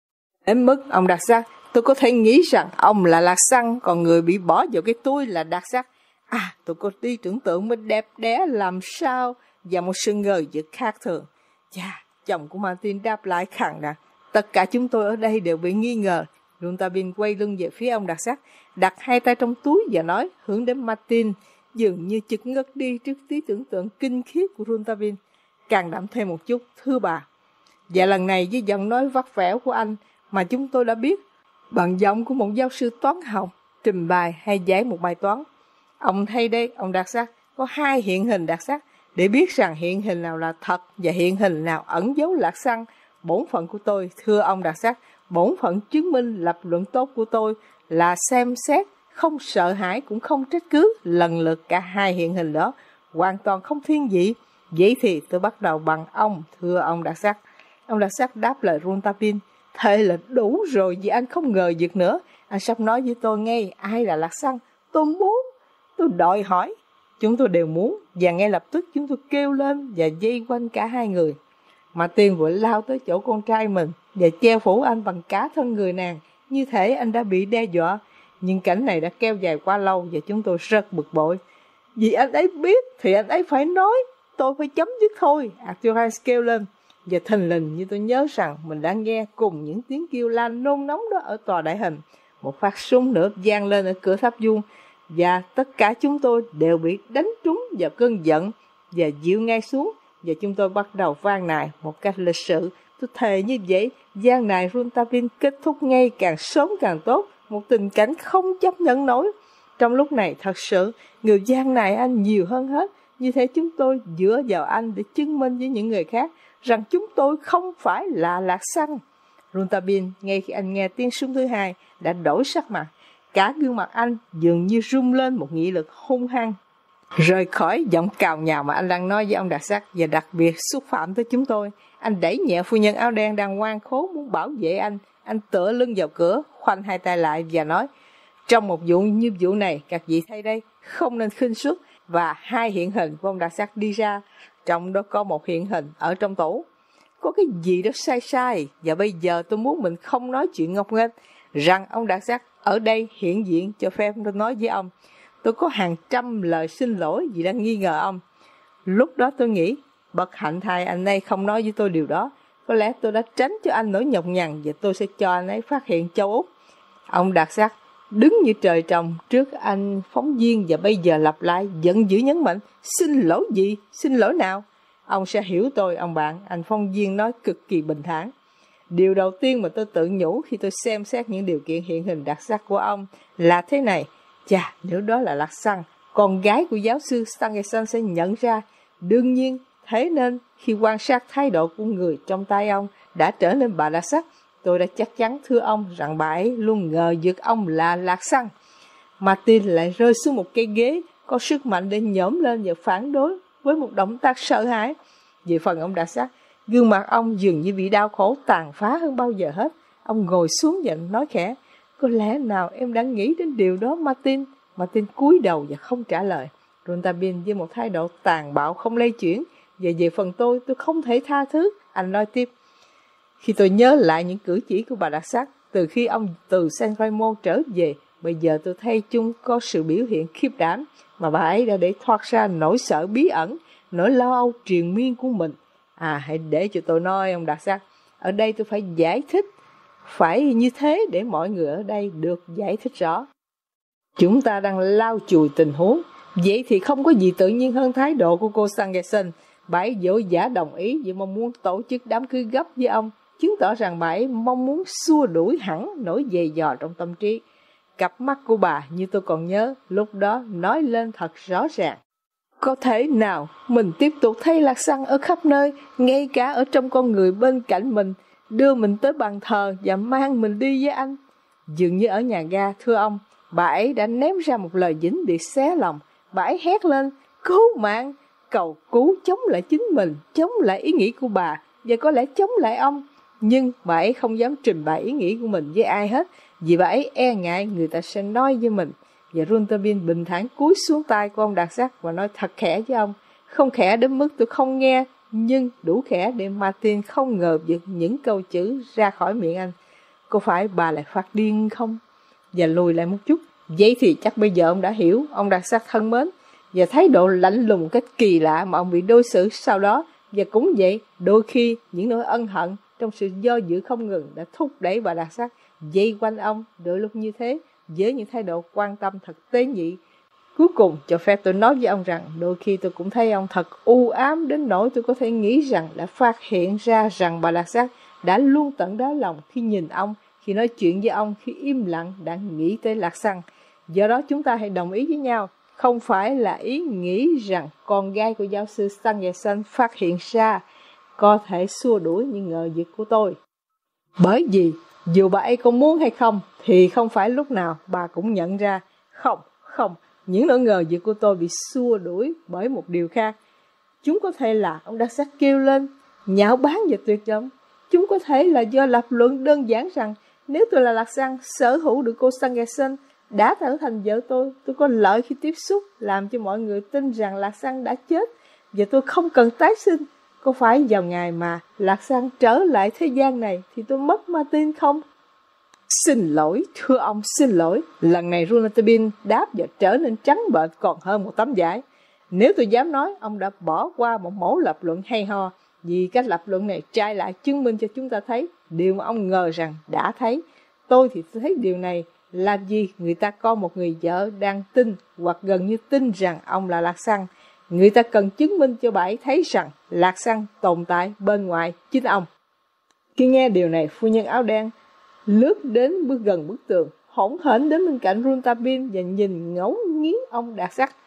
Đến mức ông Đặc Sắc, tôi có thể nghĩ rằng ông là Lạc Xăng, còn người bị bỏ vào cái túi là Đặc Sắc. À, tôi có trí tưởng tượng mình đẹp đẽ làm sao, và một sự ngờ vực khác thường. Chà, chồng của Martin đáp lại khẳng rằng, tất cả chúng tôi ở đây đều bị nghi ngờ. Rontabin quay lưng về phía ông Đặc Sắc, đặt hai tay trong túi và nói, hướng đến Martin, dường như chực ngất đi trước trí tưởng tượng kinh khiếp của Rontabin. Càng đậm thêm một chút, thưa bà. Và lần này với giọng nói vắt vẻo của anh mà chúng tôi đã biết, bằng giọng của một giáo sư toán học, trình bày hay giải một bài toán. Ông thấy đây, ông Đặc Sắc, có hai hiện hình đặc sắc, để biết rằng hiện hình nào là thật và hiện hình nào ẩn giấu Lạc Xăng. Bổn phận của tôi, thưa ông Đặc Sắc, bổn phận chứng minh lập luận tốt của tôi là xem xét, không sợ hãi cũng không trách cứ, lần lượt cả hai hiện hình đó, hoàn toàn không thiên vị. Vậy thì tôi bắt đầu bằng ông, thưa ông Đặc Sắc. Ông Đặc Sắc đáp lời Rontabin, thế là đủ rồi vì anh không ngờ việc nữa. Anh sắp nói với tôi ngay ai là Lạc Xăng. Tôi muốn, tôi đòi hỏi. Chúng tôi đều muốn, và ngay lập tức chúng tôi kêu lên và dây quanh cả hai người. Martin vội lao tới chỗ con trai mình và che phủ anh bằng cả thân người nàng, như thể anh đã bị đe dọa. Nhưng cảnh này đã kéo dài quá lâu và chúng tôi rất bực bội. Vì anh ấy biết thì anh ấy phải nói, tôi phải chấm dứt thôi. Arthur kêu lên, và thình lình như tôi nhớ rằng mình đã nghe cùng những tiếng kêu la nôn nóng đó ở tòa đại hình. Một phát súng nữa vang lên ở cửa tháp vuông, và tất cả chúng tôi đều bị đánh trúng vào cơn giận và dịu ngay xuống, và chúng tôi bắt đầu van nài một cách lịch sự. Tôi thề như vậy, van nài Rontabin kết thúc ngay càng sớm càng tốt, một tình cảnh không chấp nhận nổi. Trong lúc này thật sự, người van nài anh nhiều hơn hết, như thế chúng tôi dựa vào anh để chứng minh với những người khác rằng chúng tôi không phải là Lạc Xăng. Rontabin, ngay khi anh nghe tiếng súng thứ hai, đã đổi sắc mặt. Cả gương mặt anh dường như rung lên một nghị lực hung hăng, rời khỏi giọng cào nhào mà anh đang nói với ông Đặc Sắc, và đặc biệt xúc phạm tới chúng tôi. Anh đẩy nhẹ phu nhân áo đen đang ngoan cố muốn bảo vệ anh. Anh tựa lưng vào cửa, khoanh hai tay lại và nói, trong một vụ như vụ này, các vị thấy đây, không nên khinh suất. Và hai hiện hình của ông Đặc Sắc đi ra, trong đó có một hiện hình ở trong tủ. Có cái gì đó sai sai, và bây giờ tôi muốn mình không nói chuyện ngọc nghếch, rằng ông Đặc Sắc ở đây hiện diện, cho phép tôi nói với ông. Tôi có hàng trăm lời xin lỗi vì đang nghi ngờ ông. Lúc đó tôi nghĩ, bất hạnh thay anh ấy không nói với tôi điều đó. Có lẽ tôi đã tránh cho anh nỗi nhọc nhằn, và tôi sẽ cho anh ấy phát hiện châu Úc. Ông Đặc Sắc đứng như trời trồng trước anh phóng viên, và bây giờ lặp lại giận dữ nhấn mạnh, xin lỗi gì, xin lỗi nào. Ông sẽ hiểu tôi, ông bạn, anh phóng viên nói cực kỳ bình thản. Điều đầu tiên mà tôi tự nhủ khi tôi xem xét những điều kiện hiện hình đặc sắc của ông là thế này. Chà, nếu đó là Lạc Xăng, con gái của giáo sư Stangerson sẽ nhận ra. Đương nhiên, thế nên khi quan sát thái độ của người trong tay ông đã trở nên bà Lạc Sắc, tôi đã chắc chắn thưa ông rằng bà ấy luôn ngờ vực ông là Lạc Xăng. Martin lại rơi xuống một cái ghế, có sức mạnh để nhổm lên và phản đối với một động tác sợ hãi. Về phần ông Đặc Sắc, gương mặt ông dường như bị đau khổ tàn phá hơn bao giờ hết. Ông ngồi xuống và nói khẽ, có lẽ nào em đã nghĩ đến điều đó Martin? Martin cúi đầu và không trả lời. Rontabin với một thái độ tàn bạo không lay chuyển, và về phần tôi, tôi không thể tha thứ. Anh nói tiếp, khi tôi nhớ lại những cử chỉ của bà Đặc Sắc, từ khi ông từ San Remo trở về, bây giờ tôi thấy chúng có sự biểu hiện khiếp đảm, mà bà ấy đã để thoát ra nỗi sợ bí ẩn, nỗi lo âu triền miên của mình. À, hãy để cho tôi nói ông Đặc Sắc, ở đây tôi phải giải thích, phải như thế để mọi người ở đây được giải thích rõ. Chúng ta đang lau chùi tình huống, vậy thì không có gì tự nhiên hơn thái độ của cô Stangerson. Bà ấy vội vã đồng ý vì mong muốn tổ chức đám cưới gấp với ông, chứng tỏ rằng bà ấy mong muốn xua đuổi hẳn nỗi dày dò trong tâm trí. Cặp mắt của bà, như tôi còn nhớ, lúc đó nói lên thật rõ ràng. Có thể nào mình tiếp tục thấy Lạc Xăng ở khắp nơi, ngay cả ở trong con người bên cạnh mình, đưa mình tới bàn thờ và mang mình đi với anh? Dường như ở nhà ga, thưa ông, bà ấy đã ném ra một lời dĩnh để xé lòng. Bà ấy hét lên, cứu mạng, cầu cứu chống lại chính mình, chống lại ý nghĩ của bà, và có lẽ chống lại ông. Nhưng bà ấy không dám trình bày ý nghĩ của mình với ai hết, vì bà ấy e ngại người ta sẽ nói với mình. Và Rontabin bình thản cúi xuống tay của ông Đạt Sắc và nói thật khẽ với ông. Không khẽ đến mức tôi không nghe, nhưng đủ khẽ để Martin không ngờ được những câu chữ ra khỏi miệng anh. Có phải bà lại phát điên không? Và lùi lại một chút. Vậy thì chắc bây giờ ông đã hiểu, ông Đạt Sắc thân mến, và thái độ lạnh lùng cách kỳ lạ mà ông bị đối xử sau đó. Và cũng vậy, đôi khi những nỗi ân hận trong sự do dự không ngừng đã thúc đẩy bà Đạt Sắc dây quanh ông đôi lúc như thế, với những thái độ quan tâm thật tế nhị. Cuối cùng, cho phép tôi nói với ông rằng đôi khi tôi cũng thấy ông thật u ám đến nỗi tôi có thể nghĩ rằng đã phát hiện ra rằng bà Đạt Sắc đã luôn tận đáy lòng khi nhìn ông, khi nói chuyện với ông, khi im lặng đã nghĩ tới Lạc Săng. Do đó chúng ta hãy đồng ý với nhau, không phải là ý nghĩ rằng con gái của giáo sư Stangerson phát hiện ra có thể xua đuổi những ngờ vực của tôi. Bởi vì dù bà ấy có muốn hay không thì không phải lúc nào bà cũng nhận ra. Không, không, những nỗi ngờ vực của tôi bị xua đuổi bởi một điều khác. Chúng có thể là, ông Đạt Sắc kêu lên, nhạo báng và tuyệt vọng. Chúng có thể là do lập luận đơn giản rằng nếu tôi là Lạc Săng, sở hữu được cô Stangerson đã trở thành vợ tôi, tôi có lợi khi tiếp xúc, làm cho mọi người tin rằng Lạc Săng đã chết và tôi không cần tái sinh. Có phải vào ngày mà Lạc Săng trở lại thế gian này thì tôi mất Martin không? Xin lỗi, thưa ông, xin lỗi. Lần này Rontabin đáp và trở nên trắng bệch còn hơn một tấm vải. Nếu tôi dám nói, ông đã bỏ qua một mẫu lập luận hay ho, vì cách lập luận này trai lại chứng minh cho chúng ta thấy điều mà ông ngờ rằng đã thấy. Tôi thì thấy điều này làm gì người ta có một người vợ đang tin hoặc gần như tin rằng ông là Lạc Săng. Người ta cần chứng minh cho bà ấy thấy rằng Lạc Săng tồn tại bên ngoài chính ông. Khi nghe điều này, phu nhân áo đen lướt đến bước gần bức tường, hỗn hển đến bên cạnh Rontabin và nhìn ngấu nghiến ông Đạt Sắc.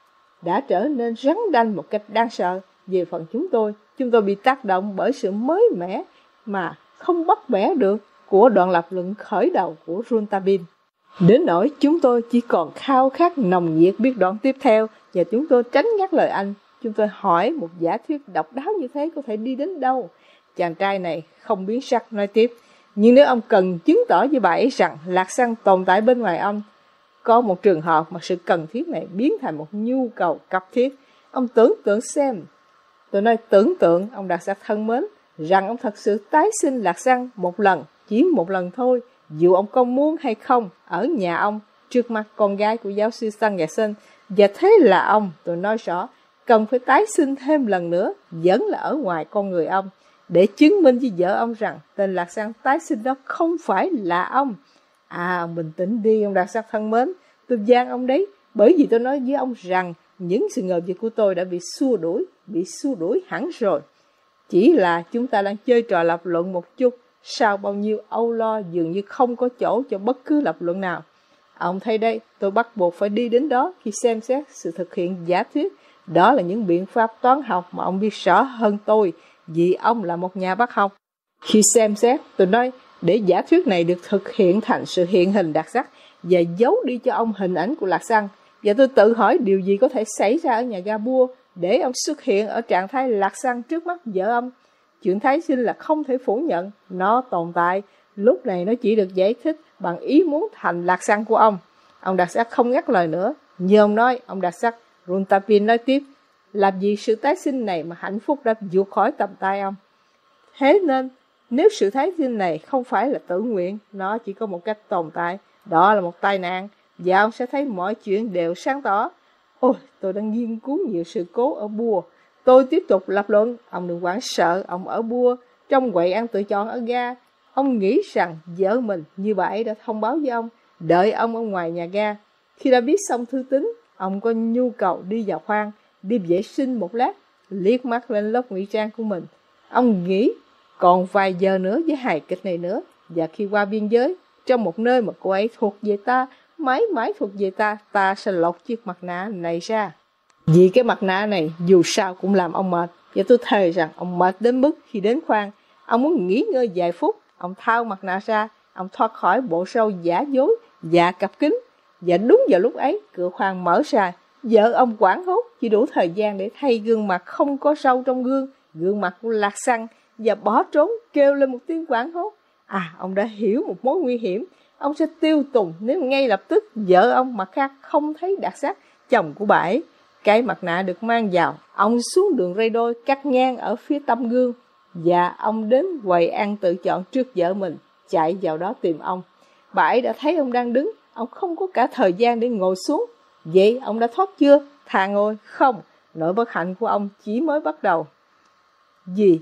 Đã trở nên rắn đanh một cách đáng sợ. Về phần chúng tôi, chúng tôi bị tác động bởi sự mới mẻ mà không bắt bẻ được của đoạn lập luận khởi đầu của Rontabin. Đến nỗi chúng tôi chỉ còn khao khát nồng nhiệt biết đoạn tiếp theo, và chúng tôi tránh ngắt lời anh. Chúng tôi hỏi một giả thuyết độc đáo như thế có thể đi đến đâu? Chàng trai này không biến sắc nói tiếp. Nhưng nếu ông cần chứng tỏ với bà ấy rằng Lạc Săng tồn tại bên ngoài ông, có một trường hợp mà sự cần thiết này biến thành một nhu cầu cấp thiết. Ông tưởng tượng xem. Tôi nói tưởng tượng, ông Đạt Sắc thân mến, rằng ông thật sự tái sinh Lạc Săng một lần, chỉ một lần thôi, dù ông có muốn hay không, ở nhà ông, trước mặt con gái của giáo sư Stangerson. Và thế là ông, tôi nói rõ, cần phải tái sinh thêm lần nữa, vẫn là ở ngoài con người ông, để chứng minh với vợ ông rằng tên Lạc Săng tái sinh đó không phải là ông. À, ông bình tĩnh đi, ông Đạt Sắc thân mến, tôi gian ông đấy, bởi vì tôi nói với ông rằng những sự ngờ vực của tôi đã bị xua đuổi, bị xua đuổi hẳn rồi. Chỉ là chúng ta đang chơi trò lập luận một chút, sau bao nhiêu âu lo dường như không có chỗ cho bất cứ lập luận nào. Ông thấy đây, tôi bắt buộc phải đi đến đó khi xem xét sự thực hiện giả thuyết. Đó là những biện pháp toán học mà ông biết rõ hơn tôi, vì ông là một nhà bác học. Khi xem xét, tôi nói, để giả thuyết này được thực hiện thành sự hiện hình đặc sắc và giấu đi cho ông hình ảnh của Lạc Săng. Và tôi tự hỏi điều gì có thể xảy ra ở nhà Gabua để ông xuất hiện ở trạng thái Lạc Săng trước mắt vợ ông. Chuyện tái sinh là không thể phủ nhận, nó tồn tại. Lúc này nó chỉ được giải thích bằng ý muốn thành Lạc Săng của ông. Ông Đạt Sắc không ngắt lời nữa. Như ông nói, ông Đạt Sắc, Rontabin nói tiếp, làm gì sự tái sinh này mà hạnh phúc đã vụt khỏi tầm tay ông. Thế nên, nếu sự tái sinh này không phải là tự nguyện, nó chỉ có một cách tồn tại, đó là một tai nạn, và ông sẽ thấy mọi chuyện đều sáng tỏ. Ôi, tôi đang nghiên cứu nhiều sự cố ở Bua. Tôi tiếp tục lập luận, ông đừng hoảng sợ, ông ở Bua, trong quầy ăn tự chọn ở ga. Ông nghĩ rằng vợ mình như bà ấy đã thông báo với ông, đợi ông ở ngoài nhà ga. Khi đã biết xong thư tín, ông có nhu cầu đi vào khoang, đi vệ sinh một lát, liếc mắt lên lớp ngụy trang của mình. Ông nghĩ còn vài giờ nữa với hài kịch này nữa, và khi qua biên giới, trong một nơi mà cô ấy thuộc về ta, mãi mãi thuộc về ta, ta sẽ lột chiếc mặt nạ này ra. Vì cái mặt nạ này dù sao cũng làm ông mệt, và tôi thề rằng ông mệt đến mức khi đến khoang, ông muốn nghỉ ngơi vài phút, ông tháo mặt nạ ra, ông thoát khỏi bộ râu giả dối và cặp kính, và đúng vào lúc ấy cửa khoang mở ra. Vợ ông hoảng hốt, chỉ đủ thời gian để thay gương mặt không có râu trong gương, gương mặt của Lạc Săng, và bỏ trốn, kêu lên một tiếng hoảng hốt. À, ông đã hiểu một mối nguy hiểm. Ông sẽ tiêu tùng nếu ngay lập tức vợ ông mặt khác không thấy Đạt Sắc, chồng của bà ấy. Cái mặt nạ được mang vào, ông xuống đường ray đôi cắt ngang ở phía tấm gương, và ông đến quầy ăn tự chọn trước vợ mình, chạy vào đó tìm ông. Bà ấy đã thấy ông đang đứng, ông không có cả thời gian để ngồi xuống. Vậy ông đã thoát chưa? Thà ngồi. Không, nỗi bất hạnh của ông chỉ mới bắt đầu. Gì?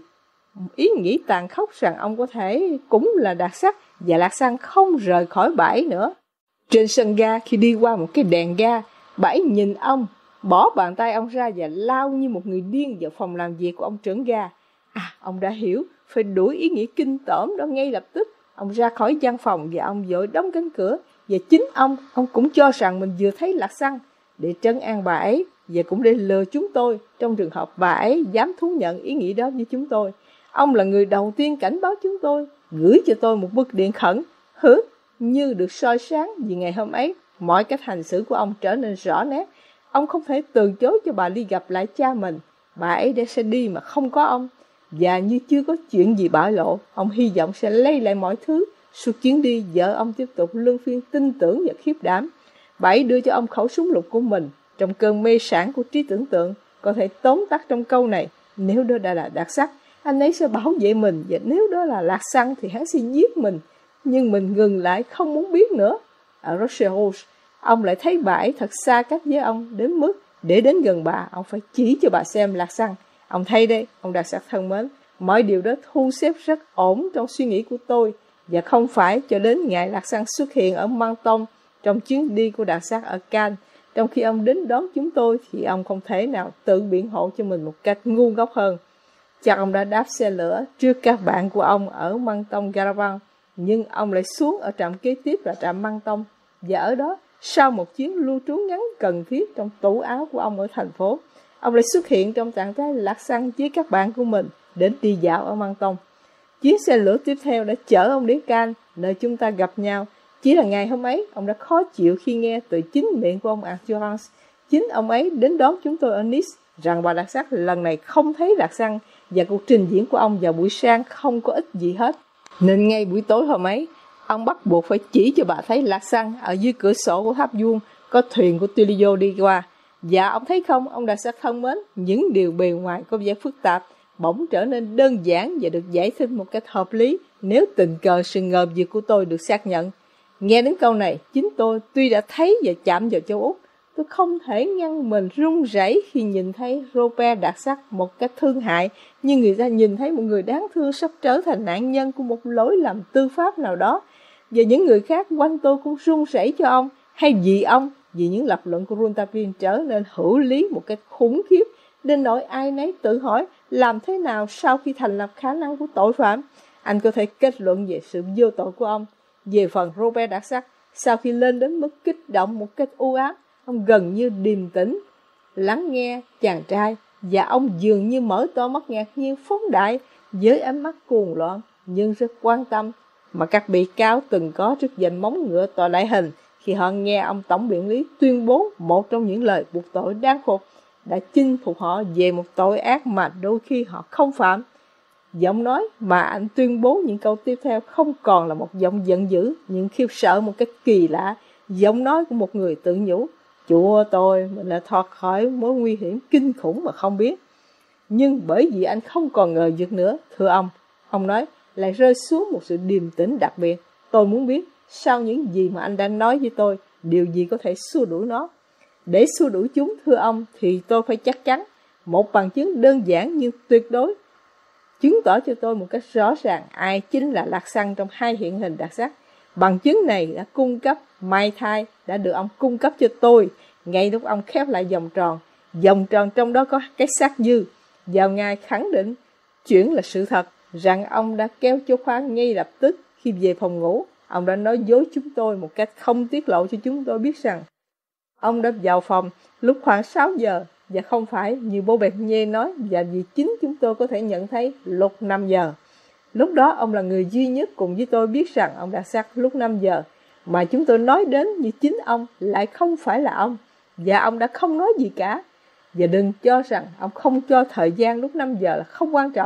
Ý nghĩ tàn khốc rằng ông có thể cũng là Đạt Sắc, và Lạc Sang không rời khỏi bà ấy nữa. Trên sân ga, khi đi qua một cái đèn ga, bà ấy nhìn ông, bỏ bàn tay ông ra và lao như một người điên vào phòng làm việc của ông trưởng ga. À, ông đã hiểu, phải đuổi ý nghĩ kinh tởm đó ngay lập tức. Ông ra khỏi văn phòng và ông vội đóng cánh cửa. Và chính ông, ông cũng cho rằng mình vừa thấy Lạc Sang để trấn an bà ấy, và cũng để lừa chúng tôi trong trường hợp bà ấy dám thú nhận ý nghĩ đó với chúng tôi. Ông là người đầu tiên cảnh báo chúng tôi, gửi cho tôi một bức điện khẩn. Hứ, như được soi sáng vì ngày hôm ấy, mọi cách hành xử của ông trở nên rõ nét. Ông không thể từ chối cho bà đi gặp lại cha mình. Bà ấy đã sẽ đi mà không có ông. Và như chưa có chuyện gì bại lộ, ông hy vọng sẽ lấy lại mọi thứ. Suốt chuyến đi, vợ ông tiếp tục luân phiên tin tưởng và khiếp đảm. Bà ấy đưa cho ông khẩu súng lục của mình. Trong cơn mê sản của trí tưởng tượng, có thể tóm tắt trong câu này: nếu đó đã là Đạt Sắc, anh ấy sẽ bảo vệ mình, và nếu đó là Lạc Sang thì hắn sẽ giết mình. Nhưng mình ngừng lại, không muốn biết nữa. Ở Rochelle, ông lại thấy bà ấy thật xa cách với ông, đến mức để đến gần bà, ông phải chỉ cho bà xem Lạc Sang. Ông thấy đây, ông Đạt Sắc thân mến, mọi điều đó thu xếp rất ổn trong suy nghĩ của tôi, và không phải cho đến ngày Lạc Sang xuất hiện ở Menton trong chuyến đi của Đạt Sắc ở Cannes. Trong khi ông đến đón chúng tôi thì ông không thể nào tự biện hộ cho mình một cách ngu ngốc hơn. Chắc ông đã đáp xe lửa trước các bạn của ông ở Menton Garavan, nhưng ông lại xuống ở trạm kế tiếp là trạm Menton, và ở đó, sau một chuyến lưu trú ngắn cần thiết trong tủ áo của ông ở thành phố, ông lại xuất hiện trong trạng thái Lạc Sang với các bạn của mình đến đi dạo ở Menton. Chuyến xe lửa tiếp theo đã chở ông đến Cannes, nơi chúng ta gặp nhau. Chỉ là ngày hôm ấy, ông đã khó chịu khi nghe từ chính miệng của ông Arthurance, chính ông ấy đến đón chúng tôi ở Nice, rằng bà Đạt Sắc lần này không thấy Lạc Sang, và cuộc trình diễn của ông vào buổi sáng không có ích gì hết. Nên ngay buổi tối hôm ấy, ông bắt buộc phải chỉ cho bà thấy Lạc Sang ở dưới cửa sổ của tháp vuông có thuyền của Tullio đi qua. Và ông thấy không, ông Đạt Sắc thân mến, những điều bề ngoài có vẻ phức tạp bỗng trở nên đơn giản và được giải thích một cách hợp lý nếu tình cờ sự ngờ vực của tôi được xác nhận. Nghe đến câu này, chính tôi tuy đã thấy và chạm vào châu Úc, tôi không thể ngăn mình run rẩy khi nhìn thấy Robert Đạt Sắc một cách thương hại, như người ta nhìn thấy một người đáng thương sắp trở thành nạn nhân của một lỗi lầm tư pháp nào đó. Và những người khác quanh tôi cũng run rẩy cho ông, hay vì ông, vì những lập luận của Rouletabille trở nên hữu lý một cách khủng khiếp, đến nỗi ai nấy tự hỏi làm thế nào sau khi thành lập khả năng của tội phạm, anh có thể kết luận về sự vô tội của ông. Về phần Robert Đạt Sắc, sau khi lên đến mức kích động một cách u ám, ông gần như điềm tĩnh, lắng nghe chàng trai, và ông dường như mở to mắt ngạc nhiên phóng đại với ánh mắt cuồng loạn nhưng rất quan tâm mà các bị cáo từng có trước danh móng ngựa tòa đại hình khi họ nghe ông tổng biện lý tuyên bố một trong những lời buộc tội đáng phục đã chinh phục họ về một tội ác mà đôi khi họ không phạm. Giọng nói mà anh tuyên bố những câu tiếp theo không còn là một giọng giận dữ nhưng khiếp sợ một cách kỳ lạ, giọng nói của một người tự nhủ: Chúa tôi, mình đã thoát khỏi mối nguy hiểm kinh khủng mà không biết. Nhưng bởi vì anh không còn ngờ vực nữa, thưa ông, ông nói, lại rơi xuống một sự điềm tĩnh đặc biệt. Tôi muốn biết, sau những gì mà anh đã nói với tôi, điều gì có thể xua đuổi nó? Để xua đuổi chúng, thưa ông, thì tôi phải chắc chắn một bằng chứng đơn giản nhưng tuyệt đối chứng tỏ cho tôi một cách rõ ràng ai chính là Lạc Sang trong hai hiện hình Đạt Sắc. Bằng chứng này đã cung cấp Mai Thai, đã được ông cung cấp cho tôi ngay lúc ông khép lại vòng tròn. Vòng tròn trong đó có cái xác dư. Vào ngày khẳng định chuyện là sự thật, rằng ông đã kéo chốt khóa ngay lập tức khi về phòng ngủ. Ông đã nói dối chúng tôi một cách không tiết lộ cho chúng tôi biết rằng ông đã vào phòng lúc khoảng sáu giờ, và không phải như bố Bernier nói, và vì chính chúng tôi có thể nhận thấy lúc năm giờ. Lúc đó ông là người duy nhất cùng với tôi biết rằng ông đã xác lúc năm giờ, mà chúng tôi nói đến như chính ông lại không phải là ông, và ông đã không nói gì cả. Và đừng cho rằng ông không cho thời gian lúc năm giờ là không quan trọng,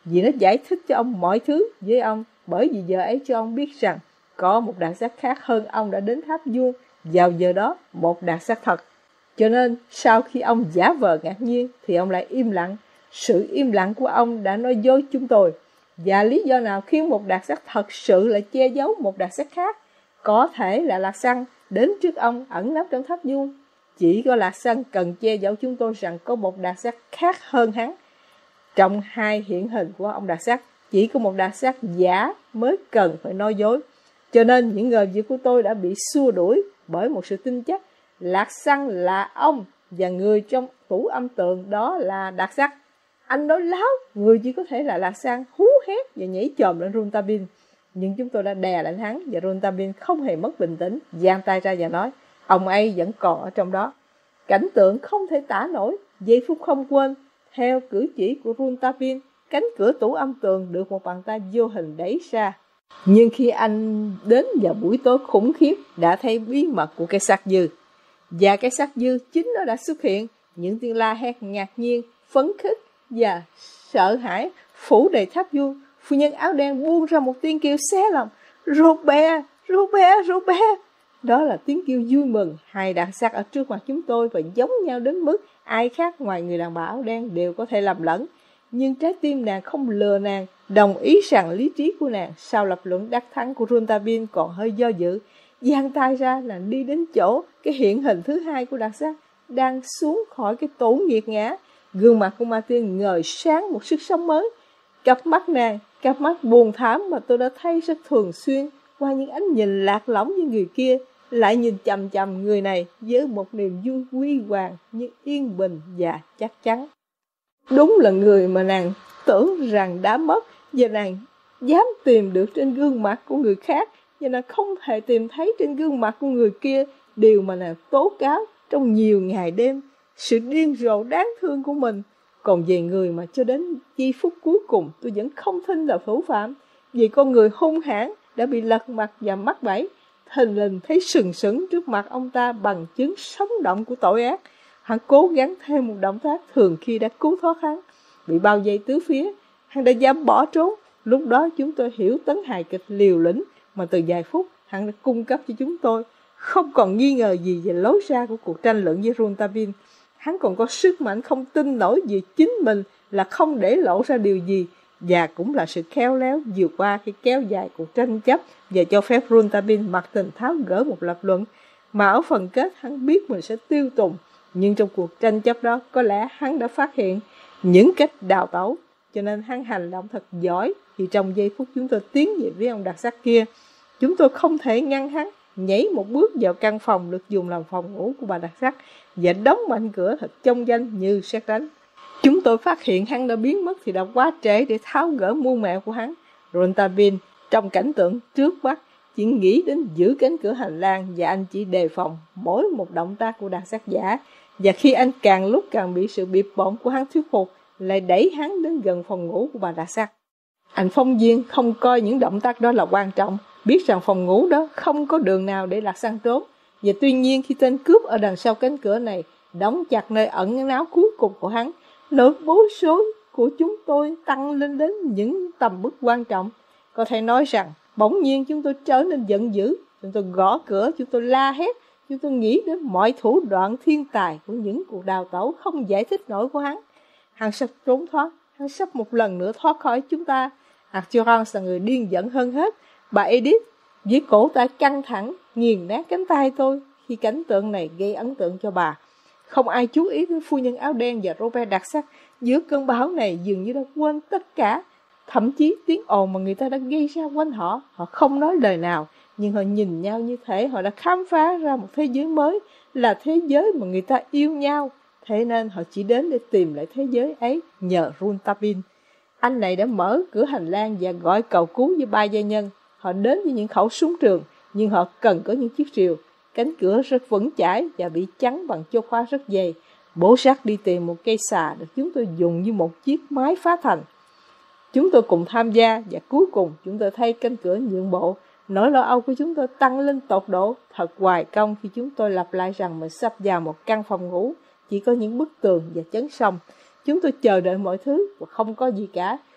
vì nó giải thích cho ông mọi thứ với ông, bởi vì giờ ấy cho ông biết rằng có một đặc sắc khác hơn ông đã đến tháp vuông vào giờ đó, một đặc sắc thật. Cho nên sau khi ông giả vờ ngạc nhiên thì ông lại im lặng. Sự im lặng của ông đã nói dối chúng tôi. Và lý do nào khiến một đặc sắc thật sự lại che giấu một đặc sắc khác? Có thể là Lạc Xăng đến trước ông ẩn nấp trong tháp vuông. Chỉ có Lạc Xăng cần che giấu chúng tôi rằng có một đặc sắc khác hơn hắn. Trong hai hiện hình của ông đặc sắc, chỉ có một đặc sắc giả mới cần phải nói dối. Cho nên những ngờ việc của tôi đã bị xua đuổi bởi một sự tin chắc Lạc Xăng là ông và người trong tủ âm tường đó là đặc sắc. Anh nói láo, người chỉ có thể là Lạc Xăng, hú hét và nhảy chồm lên Rontabin. Nhưng chúng tôi đã đè lại hắn và Rontabin không hề mất bình tĩnh, giang tay ra và nói, ông ấy vẫn còn ở trong đó. Cảnh tượng không thể tả nổi, giây phút không quên. Theo cử chỉ của Rontabin, cánh cửa tủ âm tường được một bàn tay vô hình đẩy ra. Nhưng khi anh đến vào buổi tối khủng khiếp, đã thấy bí mật của cái xác dư. Và cái xác dư chính nó đã xuất hiện. Những tiếng la hét ngạc nhiên, phấn khích và sợ hãi phủ đầy tháp vuông. Phu nhân áo đen buông ra một tiếng kêu xé lòng. Robert, Robert, Robert. Đó là tiếng kêu vui mừng. Hai đặc sắc ở trước mặt chúng tôi và giống nhau đến mức ai khác ngoài người đàn bà áo đen đều có thể lầm lẫn. Nhưng trái tim nàng không lừa nàng, đồng ý rằng lý trí của nàng sau lập luận đắc thắng của Rontabin còn hơi do dự. Giang tay ra là đi đến chỗ cái hiện hình thứ hai của đặc sắc đang xuống khỏi cái tủ nghiệt ngã. Gương mặt của Martin ngời sáng một sức sống mới. Cặp mắt nàng, cặp mắt buồn thảm mà tôi đã thấy rất thường xuyên qua những ánh nhìn lạc lõng như người kia, lại nhìn chằm chằm người này với một niềm vui huy hoàng nhưng yên bình và chắc chắn. Đúng là người mà nàng tưởng rằng đã mất, và nàng dám tìm được trên gương mặt của người khác, và nàng không thể tìm thấy trên gương mặt của người kia điều mà nàng tố cáo trong nhiều ngày đêm, sự điên rồ đáng thương của mình. Còn về người mà cho đến giây phút cuối cùng tôi vẫn không tin là thủ phạm, vì con người hung hãn đã bị lật mặt và mắc bẫy, thình lình thấy sừng sững trước mặt ông ta bằng chứng sống động của tội ác. Hắn cố gắng thêm một động tác thường khi đã cứu thoát hắn. Bị bao vây tứ phía, hắn đã dám bỏ trốn. Lúc đó chúng tôi hiểu tấn hài kịch liều lĩnh mà từ vài phút hắn đã cung cấp cho chúng tôi. Không còn nghi ngờ gì về lối ra của cuộc tranh luận với Rontabin. Hắn còn có sức mạnh không tin nổi về chính mình là không để lộ ra điều gì, và cũng là sự khéo léo vượt qua khi kéo dài cuộc tranh chấp và cho phép Rontabin mặc tình tháo gỡ một lập luận mà ở phần kết hắn biết mình sẽ tiêu tùng. Nhưng trong cuộc tranh chấp đó có lẽ hắn đã phát hiện những cách đào tẩu, cho nên hắn hành động thật giỏi. Thì trong giây phút chúng tôi tiến về với ông đặc sắc kia, chúng tôi không thể ngăn hắn nhảy một bước vào căn phòng được dùng làm phòng ngủ của bà đặc sắc và đóng mạnh cửa thật chông danh như sét đánh. Chúng tôi phát hiện hắn đã biến mất thì đã quá trễ để tháo gỡ mưu mẹo của hắn. Rontabin trong cảnh tượng trước mắt chỉ nghĩ đến giữ cánh cửa hành lang, và anh chỉ đề phòng mỗi một động tác của đặc sắc giả. Và khi anh càng lúc càng bị sự bịp bợm của hắn thuyết phục, lại đẩy hắn đến gần phòng ngủ của bà đặc sắc. Anh phóng viên không coi những động tác đó là quan trọng, biết rằng phòng ngủ đó không có đường nào để Lạc Xăng trốn. Và tuy nhiên khi tên cướp ở đằng sau cánh cửa này đóng chặt nơi ẩn náu cuối cùng của hắn, nỗi bối rối của chúng tôi tăng lên đến những tầm mức quan trọng. Có thể nói rằng bỗng nhiên chúng tôi trở nên giận dữ. Chúng tôi gõ cửa, chúng tôi la hét, chúng tôi nghĩ đến mọi thủ đoạn thiên tài của những cuộc đào tẩu không giải thích nổi của hắn. Hắn sắp trốn thoát, hắn sắp một lần nữa thoát khỏi chúng ta. Arthurance là người điên giận hơn hết. Bà Edith với cổ tay căng thẳng nghiền nát cánh tay tôi khi cảnh tượng này gây ấn tượng cho bà. Không ai chú ý đến phu nhân áo đen và Robert đặc sắc. Giữa cơn bão này dường như đã quên tất cả, thậm chí tiếng ồn mà người ta đã gây ra quanh họ. Họ không nói lời nào, nhưng họ nhìn nhau như thể họ đã khám phá ra một thế giới mới, là thế giới mà người ta yêu nhau. Thế nên họ chỉ đến để tìm lại thế giới ấy nhờ Rontabin. Anh này đã mở cửa hành lang và gọi cầu cứu với ba gia nhân. Họ đến với những khẩu súng trường, nhưng họ cần có những chiếc rìu. Cánh cửa rất vững chãi và bị chắn bằng chốt khóa rất dày. Bố Jack đi tìm một cây xà được chúng tôi dùng như một chiếc máy phá thành. Chúng tôi cùng tham gia và cuối cùng chúng tôi thấy cánh cửa nhượng bộ. Nỗi lo âu của chúng tôi tăng lên tột độ. Thật hoài công khi chúng tôi lặp lại rằng mình sắp vào một căn phòng ngủ chỉ có những bức tường và chấn song. Chúng tôi chờ đợi mọi thứ và không có gì cả.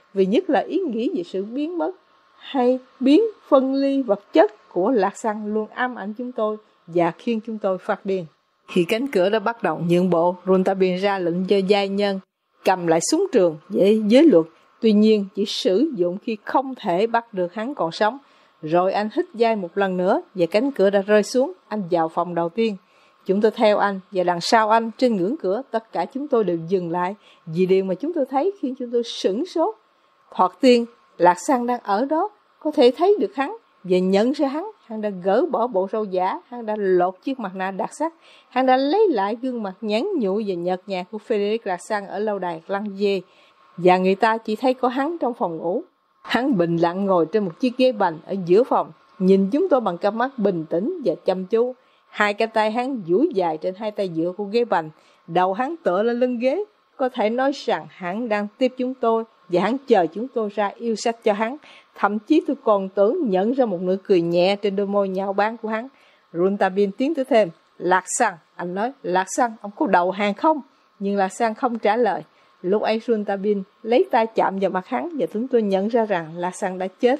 vì nhất là ý nghĩ về sự biến mất hay biến phân ly vật chất của lạc xăng luôn ám ảnh chúng tôi và khiến chúng tôi phát điên. Khi cánh cửa đã bắt đầu nhượng bộ, Rontabin ra lệnh cho giai nhân cầm lại súng trường để giới luật, tuy nhiên chỉ sử dụng khi không thể bắt được hắn còn sống. Rồi anh hít vai một lần nữa và cánh cửa đã rơi xuống. Anh vào phòng đầu tiên. Chúng tôi theo anh và đằng sau anh trên ngưỡng cửa tất cả chúng tôi đều dừng lại vì điều mà chúng tôi thấy khiến chúng tôi sửng sốt. Thoạt tiên, lạc xăng đang ở đó, có thể thấy được hắn và nhận ra hắn. Hắn đã gỡ bỏ bộ râu giả, hắn đã lột chiếc mặt nạ đặc sắc, hắn đã lấy lại gương mặt nhắn nhụi và nhợt nhạt của Frederic Larsan ở lâu đài Langier, và người ta chỉ thấy có hắn trong phòng ngủ. Hắn bình lặng ngồi trên một chiếc ghế bành ở giữa phòng, nhìn chúng tôi bằng cặp mắt bình tĩnh và chăm chú. Hai cái tay hắn duỗi dài trên hai tay giữa của ghế bành, đầu hắn tựa lên lưng ghế. Có thể nói rằng hắn đang tiếp chúng tôi và hắn chờ chúng tôi ra yêu sách cho hắn. Thậm chí tôi còn tưởng nhận ra một nụ cười nhẹ trên đôi môi nhạo báng của hắn. Rontabin tiến tới thêm. Lạc xăng, anh nói, Lạc xăng, ông có đầu hàng không? Nhưng Lạc xăng không trả lời. Lúc ấy Rontabin lấy tay chạm vào mặt hắn và chúng tôi nhận ra rằng Lạc xăng đã chết.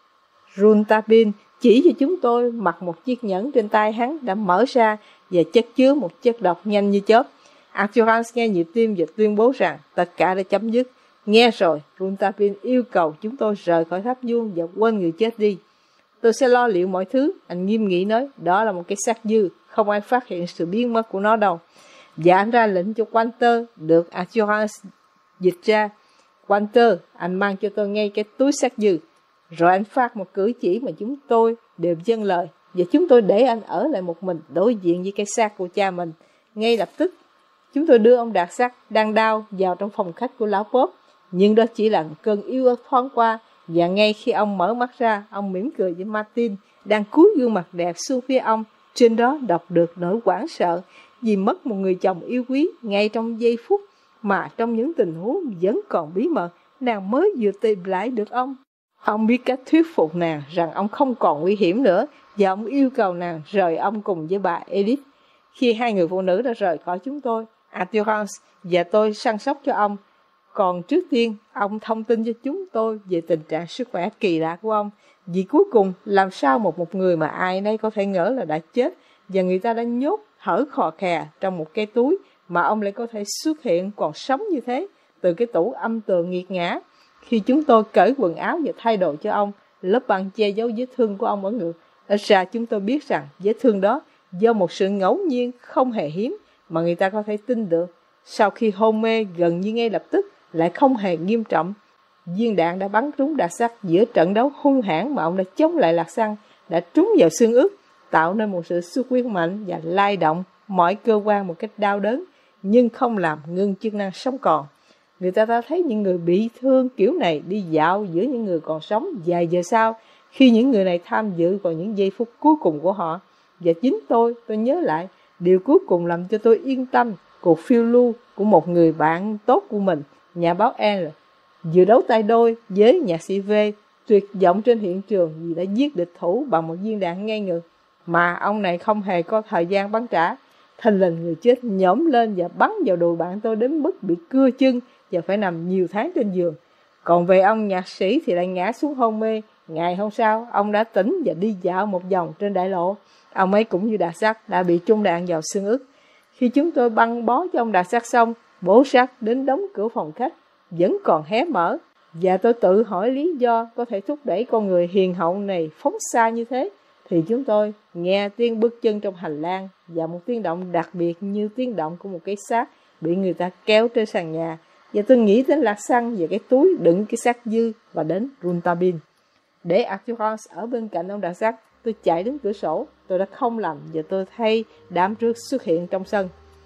Rontabin chỉ cho chúng tôi mặc một chiếc nhẫn trên tay hắn đã mở ra và chất chứa một chất độc nhanh như chớp. Arthurans nghe nhịp tim và tuyên bố rằng tất cả đã chấm dứt. Nghe rồi, Rontabin yêu cầu chúng tôi rời khỏi tháp vuông và quên người chết đi. Tôi sẽ lo liệu mọi thứ, anh nghiêm nghị nói, đó là một cái xác dư, không ai phát hiện sự biến mất của nó đâu. Và anh ra lệnh cho Walter được Arthurans dịch ra. Walter, anh mang cho tôi ngay cái túi xác dư. Rồi anh phát một cử chỉ mà chúng tôi đều vâng lời, và chúng tôi để anh ở lại một mình đối diện với cái xác của cha mình. Ngay lập tức, chúng tôi đưa ông Đạt Sắc đang đau vào trong phòng khách của lão Pop, nhưng đó chỉ là một cơn yếu ớt thoáng qua, và ngay khi ông mở mắt ra, ông mỉm cười với Martin, đang cúi gương mặt đẹp xuống phía ông. Trên đó đọc được nỗi hoảng sợ vì mất một người chồng yêu quý ngay trong giây phút mà trong những tình huống vẫn còn bí mật, nàng mới vừa tìm lại được ông. Ông biết cách thuyết phục nàng rằng ông không còn nguy hiểm nữa, và ông yêu cầu nàng rời ông cùng với bà Edith. Khi hai người phụ nữ đã rời khỏi chúng tôi, Arthurans và tôi săn sóc cho ông. Còn trước tiên, ông thông tin cho chúng tôi về tình trạng sức khỏe kỳ lạ của ông. Vì cuối cùng, làm sao một một người mà ai nấy có thể ngỡ là đã chết, và người ta đã nhốt hở khò khè trong một cái túi, mà ông lại có thể xuất hiện còn sống như thế, từ cái tủ âm tường nghiệt ngã. Khi chúng tôi cởi quần áo và thay đồ cho ông, lớp băng che giấu vết thương của ông ở ngực. Ít ra chúng tôi biết rằng vết thương đó do một sự ngẫu nhiên không hề hiếm mà người ta có thể tin được. Sau khi hôn mê gần như ngay lập tức, lại không hề nghiêm trọng. Viên đạn đã bắn trúng Đạt Sắc giữa trận đấu hung hãn mà ông đã chống lại Lạc xăng, đã trúng vào xương ức, tạo nên một sự xuất huyết mạnh và lay động mọi cơ quan một cách đau đớn, nhưng không làm ngưng chức năng sống còn. Người ta đã thấy những người bị thương kiểu này đi dạo giữa những người còn sống vài giờ sau, khi những người này tham dự vào những giây phút cuối cùng của họ. Và chính tôi, tôi nhớ lại, điều cuối cùng làm cho tôi yên tâm, cuộc phiêu lưu của một người bạn tốt của mình, nhà báo L, vừa đấu tay đôi với nhạc sĩ V, tuyệt vọng trên hiện trường vì đã giết địch thủ bằng một viên đạn ngay ngực, mà ông này không hề có thời gian bắn trả. Thình lình người chết nhổm lên và bắn vào đùi bạn tôi đến mức bị cưa chân và phải nằm nhiều tháng trên giường. Còn về ông nhạc sĩ thì lại ngã xuống hôn mê. Ngày hôm sau, ông đã tỉnh và đi dạo một vòng trên đại lộ. Ông ấy cũng như Đạt Sắc đã bị trúng đạn vào xương ức. Khi chúng tôi băng bó cho ông Đạt Sắc xong, bố Sắc đến đóng cửa phòng khách vẫn còn hé mở, và tôi tự hỏi lý do có thể thúc đẩy con người hiền hậu này phóng xa như thế. Thì chúng tôi nghe tiếng bước chân trong hành lang và một tiếng động đặc biệt như tiếng động của một cái xác bị người ta kéo trên sàn nhà. Và tôi nghĩ đến Lạc xăng và cái túi đựng cái xác dư và đến Rontabin. Để Arthurans ở bên cạnh ông Đạt Sắc, tôi chạy đến cửa sổ. Tôi đã không lầm và tôi thấy đám trước xuất hiện trong sân.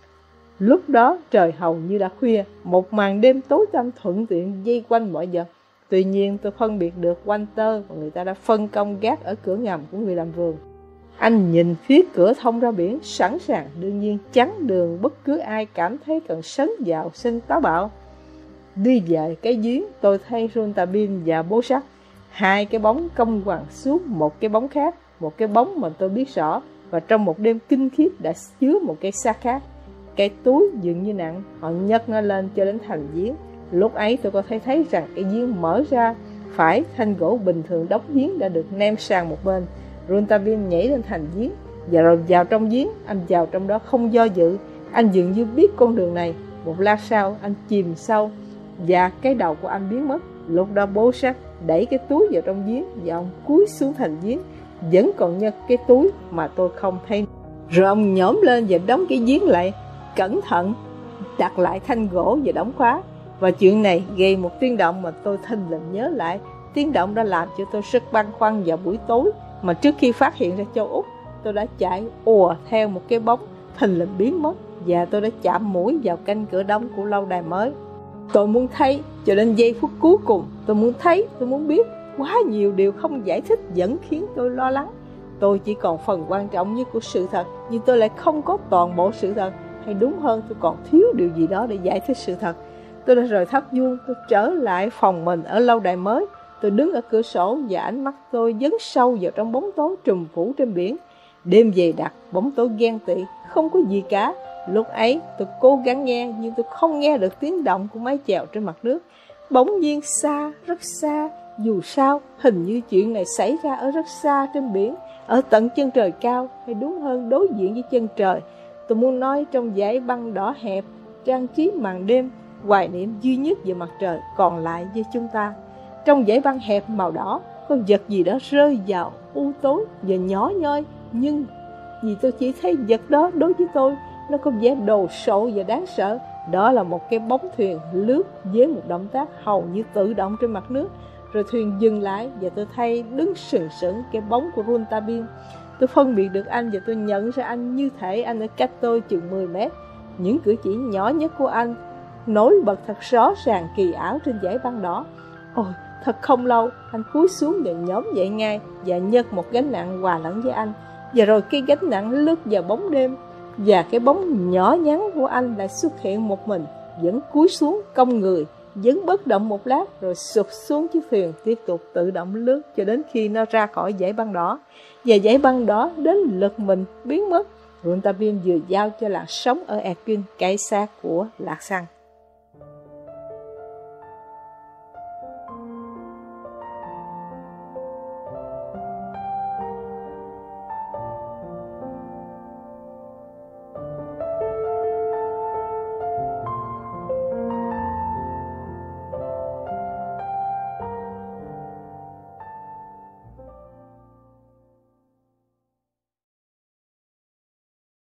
Lúc đó trời hầu như đã khuya, một màn đêm tối tăm thuận tiện dây quanh mọi vật. Tuy nhiên tôi phân biệt được Walter và người ta đã phân công gác ở cửa ngầm của người làm vườn. Anh nhìn phía cửa thông ra biển, sẵn sàng đương nhiên chắn đường bất cứ ai cảm thấy cần sấn vào sân táo bạo. Đi về cái giếng, tôi thấy Rontabin và bố Sắc, hai cái bóng cong quằn suốt một cái bóng khác, một cái bóng mà tôi biết rõ, và trong một đêm kinh khiếp đã chứa một cái xác khác. Cái túi dường như nặng, họ nhấc nó lên cho đến thành giếng, Lúc ấy tôi có thể thấy rằng cái giếng mở ra, phải thanh gỗ bình thường đóng giếng đã được ném sang một bên. Rontabin nhảy lên thành giếng và rồi vào trong giếng. Anh vào trong đó không do dự, anh dường như biết con đường này. Một lát sau anh chìm sâu và cái đầu của anh biến mất. Lúc đó bố Jack đẩy cái túi vào trong giếng và ông cúi xuống thành giếng, vẫn còn nhấc cái túi mà tôi không thấy. Rồi ông nhổm lên và đóng cái giếng lại, cẩn thận đặt lại thanh gỗ và đóng khóa. Và chuyện này gây một tiếng động mà tôi thình lình nhớ lại. Tiếng động đã làm cho tôi rất băn khoăn vào buổi tối mà trước khi phát hiện ra châu Úc, tôi đã chạy ùa theo một cái bóng thình lình biến mất, và tôi đã chạm mũi vào cánh cửa đóng của lâu đài mới. Tôi muốn thấy cho đến giây phút cuối cùng. Tôi muốn thấy, tôi muốn biết. Quá nhiều điều không giải thích vẫn khiến tôi lo lắng. Tôi chỉ còn phần quan trọng nhất của sự thật, nhưng tôi lại không có toàn bộ sự thật. Hay đúng hơn, tôi còn thiếu điều gì đó để giải thích sự thật. Tôi đã rời tháp vuông, tôi trở lại phòng mình ở lâu đài mới. Tôi đứng ở cửa sổ và ánh mắt tôi dấn sâu vào trong bóng tối trùm phủ trên biển. Đêm dày đặc, bóng tối ghen tị, không có gì cả. Lúc ấy tôi cố gắng nghe, nhưng tôi không nghe được tiếng động của mái chèo trên mặt nước. Bỗng nhiên xa, rất xa. Dù sao, hình như chuyện này xảy ra ở rất xa trên biển, ở tận chân trời cao, hay đúng hơn đối diện với chân trời. Tôi muốn nói trong dải băng đỏ hẹp, trang trí màn đêm, hoài niệm duy nhất về mặt trời còn lại với chúng ta. Trong dải băng hẹp màu đỏ, có vật gì đó rơi vào u tối và nhỏ nhoi, nhưng vì tôi chỉ thấy vật đó đối với tôi, nó có vẻ đồ sộ và đáng sợ. Đó là một cái bóng thuyền lướt với một động tác hầu như tự động trên mặt nước. Rồi thuyền dừng lại và tôi thấy đứng sừng sững cái bóng của Rontabin. Tôi phân biệt được anh và tôi nhận ra anh như thể anh ở cách tôi chừng mười mét. Những cử chỉ nhỏ nhất của anh nổi bật thật rõ ràng kỳ ảo trên dải băng đỏ. Ôi, thật không lâu, anh cúi xuống để nhóm dậy ngay và nhấc một gánh nặng hòa lẫn với anh. Và rồi cái gánh nặng lướt vào bóng đêm, và cái bóng nhỏ nhắn của anh lại xuất hiện một mình, vẫn cúi xuống cong người, vẫn bất động một lát rồi sụp xuống chiếc thuyền, tiếp tục tự động lướt cho đến khi nó ra khỏi dải băng đỏ. Và dải băng đỏ đến lượt mình biến mất. Rontabin vừa giao cho làn sóng ở Erquin cái xác của Lạc Xăng.